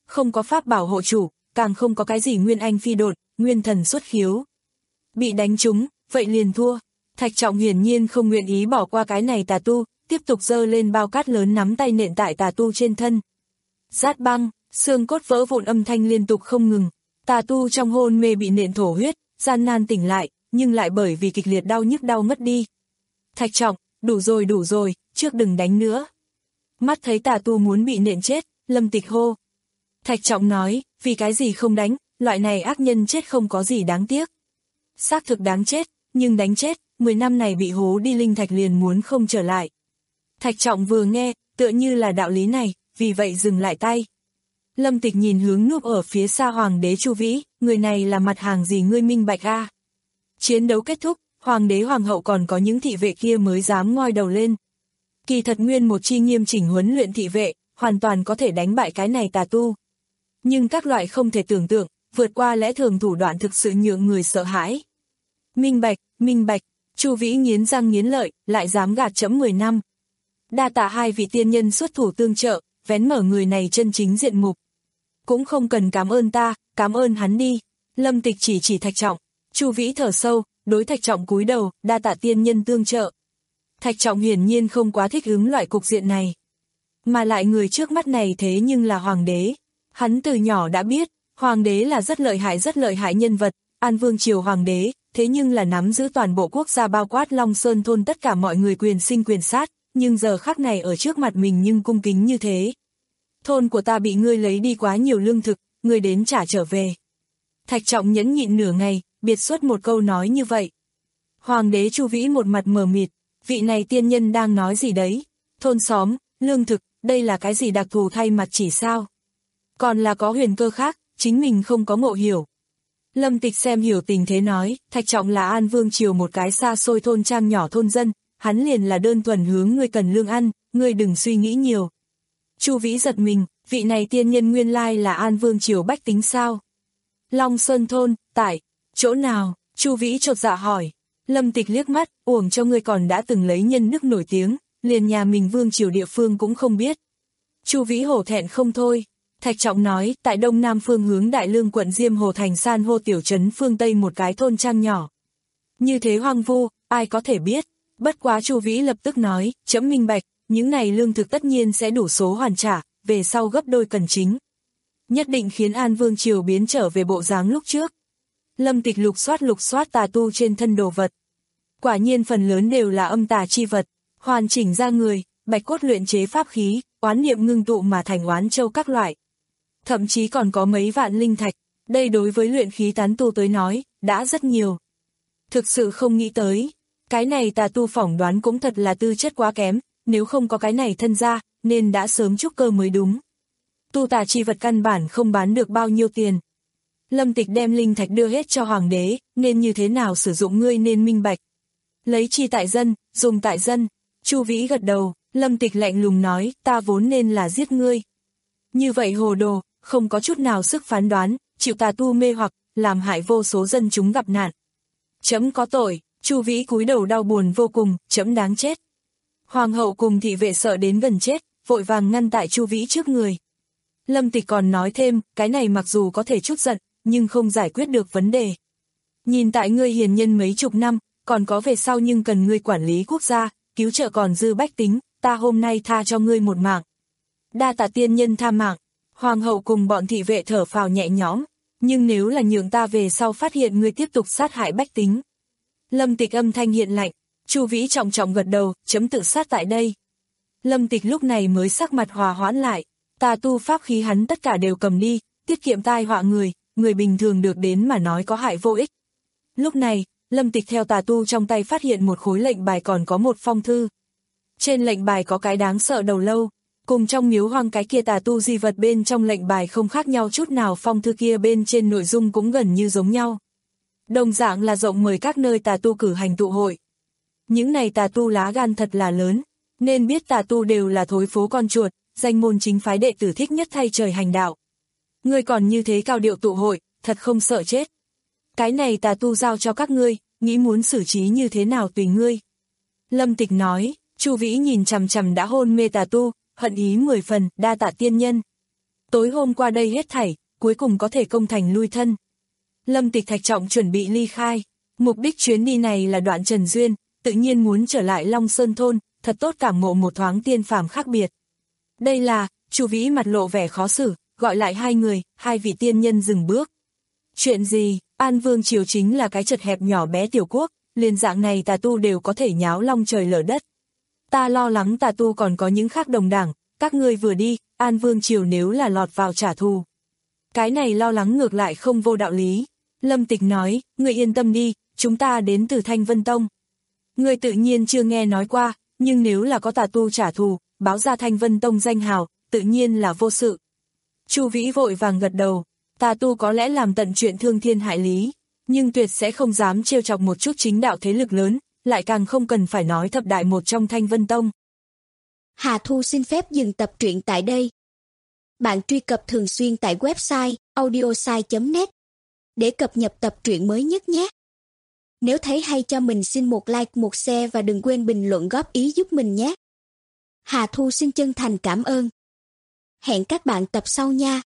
không có pháp bảo hộ chủ, càng không có cái gì nguyên anh phi độn, nguyên thần xuất khiếu. Bị đánh trúng, vậy liền thua. Thạch Trọng hiển nhiên không nguyện ý bỏ qua cái này tà tu, tiếp tục giơ lên bao cát lớn nắm tay nện tại tà tu trên thân. Rát băng, xương cốt vỡ vụn âm thanh liên tục không ngừng. Tà tu trong hôn mê bị nện thổ huyết, gian nan tỉnh lại, nhưng lại bởi vì kịch liệt đau nhức đau mất đi. Thạch Trọng, đủ rồi đủ rồi, trước đừng đánh nữa. Mắt thấy tà tu muốn bị nện chết, Lâm Tịch hô. Thạch Trọng nói, vì cái gì không đánh, loại này ác nhân chết không có gì đáng tiếc. Xác thực đáng chết, nhưng đánh chết, mười năm này bị hố đi linh thạch liền muốn không trở lại. Thạch Trọng vừa nghe, tựa như là đạo lý này, vì vậy dừng lại tay. Lâm Tịch nhìn hướng núp ở phía xa Hoàng đế Chu Vĩ, người này là mặt hàng gì ngươi minh bạch a? Chiến đấu kết thúc, Hoàng đế Hoàng hậu còn có những thị vệ kia mới dám ngoi đầu lên. Kỳ thật nguyên một chi nghiêm chỉnh huấn luyện thị vệ, hoàn toàn có thể đánh bại cái này tà tu. Nhưng các loại không thể tưởng tượng, vượt qua lẽ thường thủ đoạn thực sự nhượng người sợ hãi. Minh bạch, minh bạch, Chu Vĩ nghiến răng nghiến lợi, lại dám gạt chấm mười năm. Đa tạ hai vị tiên nhân xuất thủ tương trợ, vén mở người này chân chính diện mục. Cũng không cần cảm ơn ta, cảm ơn hắn đi. Lâm Tịch chỉ chỉ Thạch Trọng. Chu Vĩ thở sâu, đối Thạch Trọng cúi đầu, đa tạ tiên nhân tương trợ. Thạch Trọng hiển nhiên không quá thích ứng loại cục diện này. Mà lại người trước mắt này thế nhưng là Hoàng đế. Hắn từ nhỏ đã biết, Hoàng đế là rất lợi hại rất lợi hại nhân vật, An Vương triều Hoàng đế, thế nhưng là nắm giữ toàn bộ quốc gia bao quát Long Sơn thôn tất cả mọi người quyền sinh quyền sát, nhưng giờ khắc này ở trước mặt mình nhưng cung kính như thế. Thôn của ta bị ngươi lấy đi quá nhiều lương thực, ngươi đến trả trở về. Thạch Trọng nhẫn nhịn nửa ngày, biệt xuất một câu nói như vậy. Hoàng đế Chu Vĩ một mặt mờ mịt, vị này tiên nhân đang nói gì đấy? Thôn xóm, lương thực, đây là cái gì đặc thù thay mặt chỉ sao? Còn là có huyền cơ khác, chính mình không có ngộ hiểu. Lâm Tịch xem hiểu tình thế nói, Thạch Trọng là An Vương triều một cái xa xôi thôn trang nhỏ thôn dân, hắn liền là đơn thuần hướng ngươi cần lương ăn, ngươi đừng suy nghĩ nhiều. Chu Vĩ giật mình, vị này tiên nhân nguyên lai là An Vương triều bách tính sao? Long Sơn thôn, tại, chỗ nào? Chu Vĩ chột dạ hỏi. Lâm Tịch liếc mắt, uổng cho ngươi còn đã từng lấy nhân đức nổi tiếng, liền nhà mình Vương triều địa phương cũng không biết. Chu Vĩ hổ thẹn không thôi. Thạch Trọng nói, tại đông nam phương hướng Đại Lương quận Diêm Hồ thành san hô tiểu trấn phương Tây một cái thôn trang nhỏ. Như thế hoang vu, ai có thể biết. Bất quá Chu Vĩ lập tức nói, chấm minh bạch, những này lương thực tất nhiên sẽ đủ số hoàn trả, về sau gấp đôi cần chính. Nhất định khiến An Vương triều biến trở về bộ dáng lúc trước. Lâm Tịch lục soát lục soát tà tu trên thân đồ vật. Quả nhiên phần lớn đều là âm tà chi vật, hoàn chỉnh ra người, bạch cốt luyện chế pháp khí, oán niệm ngưng tụ mà thành oán châu các loại. Thậm chí còn có mấy vạn linh thạch, đây đối với luyện khí tán tu tới nói, đã rất nhiều. Thực sự không nghĩ tới, cái này tà tu phỏng đoán cũng thật là tư chất quá kém, nếu không có cái này thân ra, nên đã sớm trúc cơ mới đúng. Tu tà chi vật căn bản không bán được bao nhiêu tiền. Lâm Tịch đem linh thạch đưa hết cho Hoàng đế, nên như thế nào sử dụng ngươi nên minh bạch. Lấy chi tại dân, dùng tại dân. Chu Vĩ gật đầu, Lâm Tịch lạnh lùng nói, ta vốn nên là giết ngươi. Như vậy hồ đồ, không có chút nào sức phán đoán, chịu tà tu mê hoặc, làm hại vô số dân chúng gặp nạn. Chấm có tội, Chu Vĩ cúi đầu đau buồn vô cùng, chấm đáng chết. Hoàng hậu cùng thị vệ sợ đến gần chết, vội vàng ngăn tại Chu Vĩ trước người. Lâm Tịch còn nói thêm, cái này mặc dù có thể chút giận, nhưng không giải quyết được vấn đề. Nhìn tại ngươi hiền nhân mấy chục năm, còn có về sau nhưng cần ngươi quản lý quốc gia, cứu trợ còn dư bách tính, ta hôm nay tha cho ngươi một mạng. Đa tạ tiên nhân tha mạng. Hoàng hậu cùng bọn thị vệ thở phào nhẹ nhõm, nhưng nếu là nhường ta về sau phát hiện ngươi tiếp tục sát hại bách tính. Lâm Tịch âm thanh hiện lạnh, Chu Vĩ trọng trọng gật đầu, chấm tự sát tại đây. Lâm Tịch lúc này mới sắc mặt hòa hoãn lại, tà tu pháp khí hắn tất cả đều cầm đi, tiết kiệm tai họa người, người bình thường được đến mà nói có hại vô ích. Lúc này, Lâm Tịch theo tà tu trong tay phát hiện một khối lệnh bài còn có một phong thư. Trên lệnh bài có cái đáng sợ đầu lâu, cùng trong miếu hoang cái kia tà tu di vật bên trong lệnh bài không khác nhau chút nào, phong thư kia bên trên nội dung cũng gần như giống nhau. Đồng dạng là rộng mời các nơi tà tu cử hành tụ hội. Những này tà tu lá gan thật là lớn, nên biết tà tu đều là thối phố con chuột, danh môn chính phái đệ tử thích nhất thay trời hành đạo. Ngươi còn như thế cao điệu tụ hội, thật không sợ chết. Cái này tà tu giao cho các ngươi, nghĩ muốn xử trí như thế nào tùy ngươi. Lâm Tịch nói, Chu Vĩ nhìn chằm chằm đã hôn mê tà tu, hận ý mười phần, đa tạ tiên nhân. Tối hôm qua đây hết thảy, cuối cùng có thể công thành lui thân. Lâm Tịch thạch trọng chuẩn bị ly khai. Mục đích chuyến đi này là đoạn Trần Duyên, tự nhiên muốn trở lại Long Sơn Thôn, thật tốt cảm ngộ một thoáng tiên phàm khác biệt. Đây là, Chu Vĩ mặt lộ vẻ khó xử, gọi lại hai người, hai vị tiên nhân dừng bước. Chuyện gì, An Vương Triều chính là cái chật hẹp nhỏ bé tiểu quốc, liền dạng này tà tu đều có thể nháo long trời lở đất. Ta lo lắng tà tu còn có những khác đồng đảng, các ngươi vừa đi, An Vương Triều nếu là lọt vào trả thù. Cái này lo lắng ngược lại không vô đạo lý. Lâm Tịch nói, ngươi yên tâm đi, chúng ta đến từ Thanh Vân Tông. Ngươi tự nhiên chưa nghe nói qua, nhưng nếu là có tà tu trả thù, báo ra Thanh Vân Tông danh hào, tự nhiên là vô sự. Chu Vĩ vội vàng gật đầu, tà tu có lẽ làm tận chuyện thương thiên hại lý, nhưng tuyệt sẽ không dám trêu chọc một chút chính đạo thế lực lớn, lại càng không cần phải nói thập đại một trong Thanh Vân Tông. Hà Thu xin phép dừng tập truyện tại đây. Bạn truy cập thường xuyên tại website audiosai chấm net để cập nhật tập truyện mới nhất nhé. Nếu thấy hay cho mình xin một like, một share và đừng quên bình luận góp ý giúp mình nhé. Hà Thu xin chân thành cảm ơn. Hẹn các bạn tập sau nha.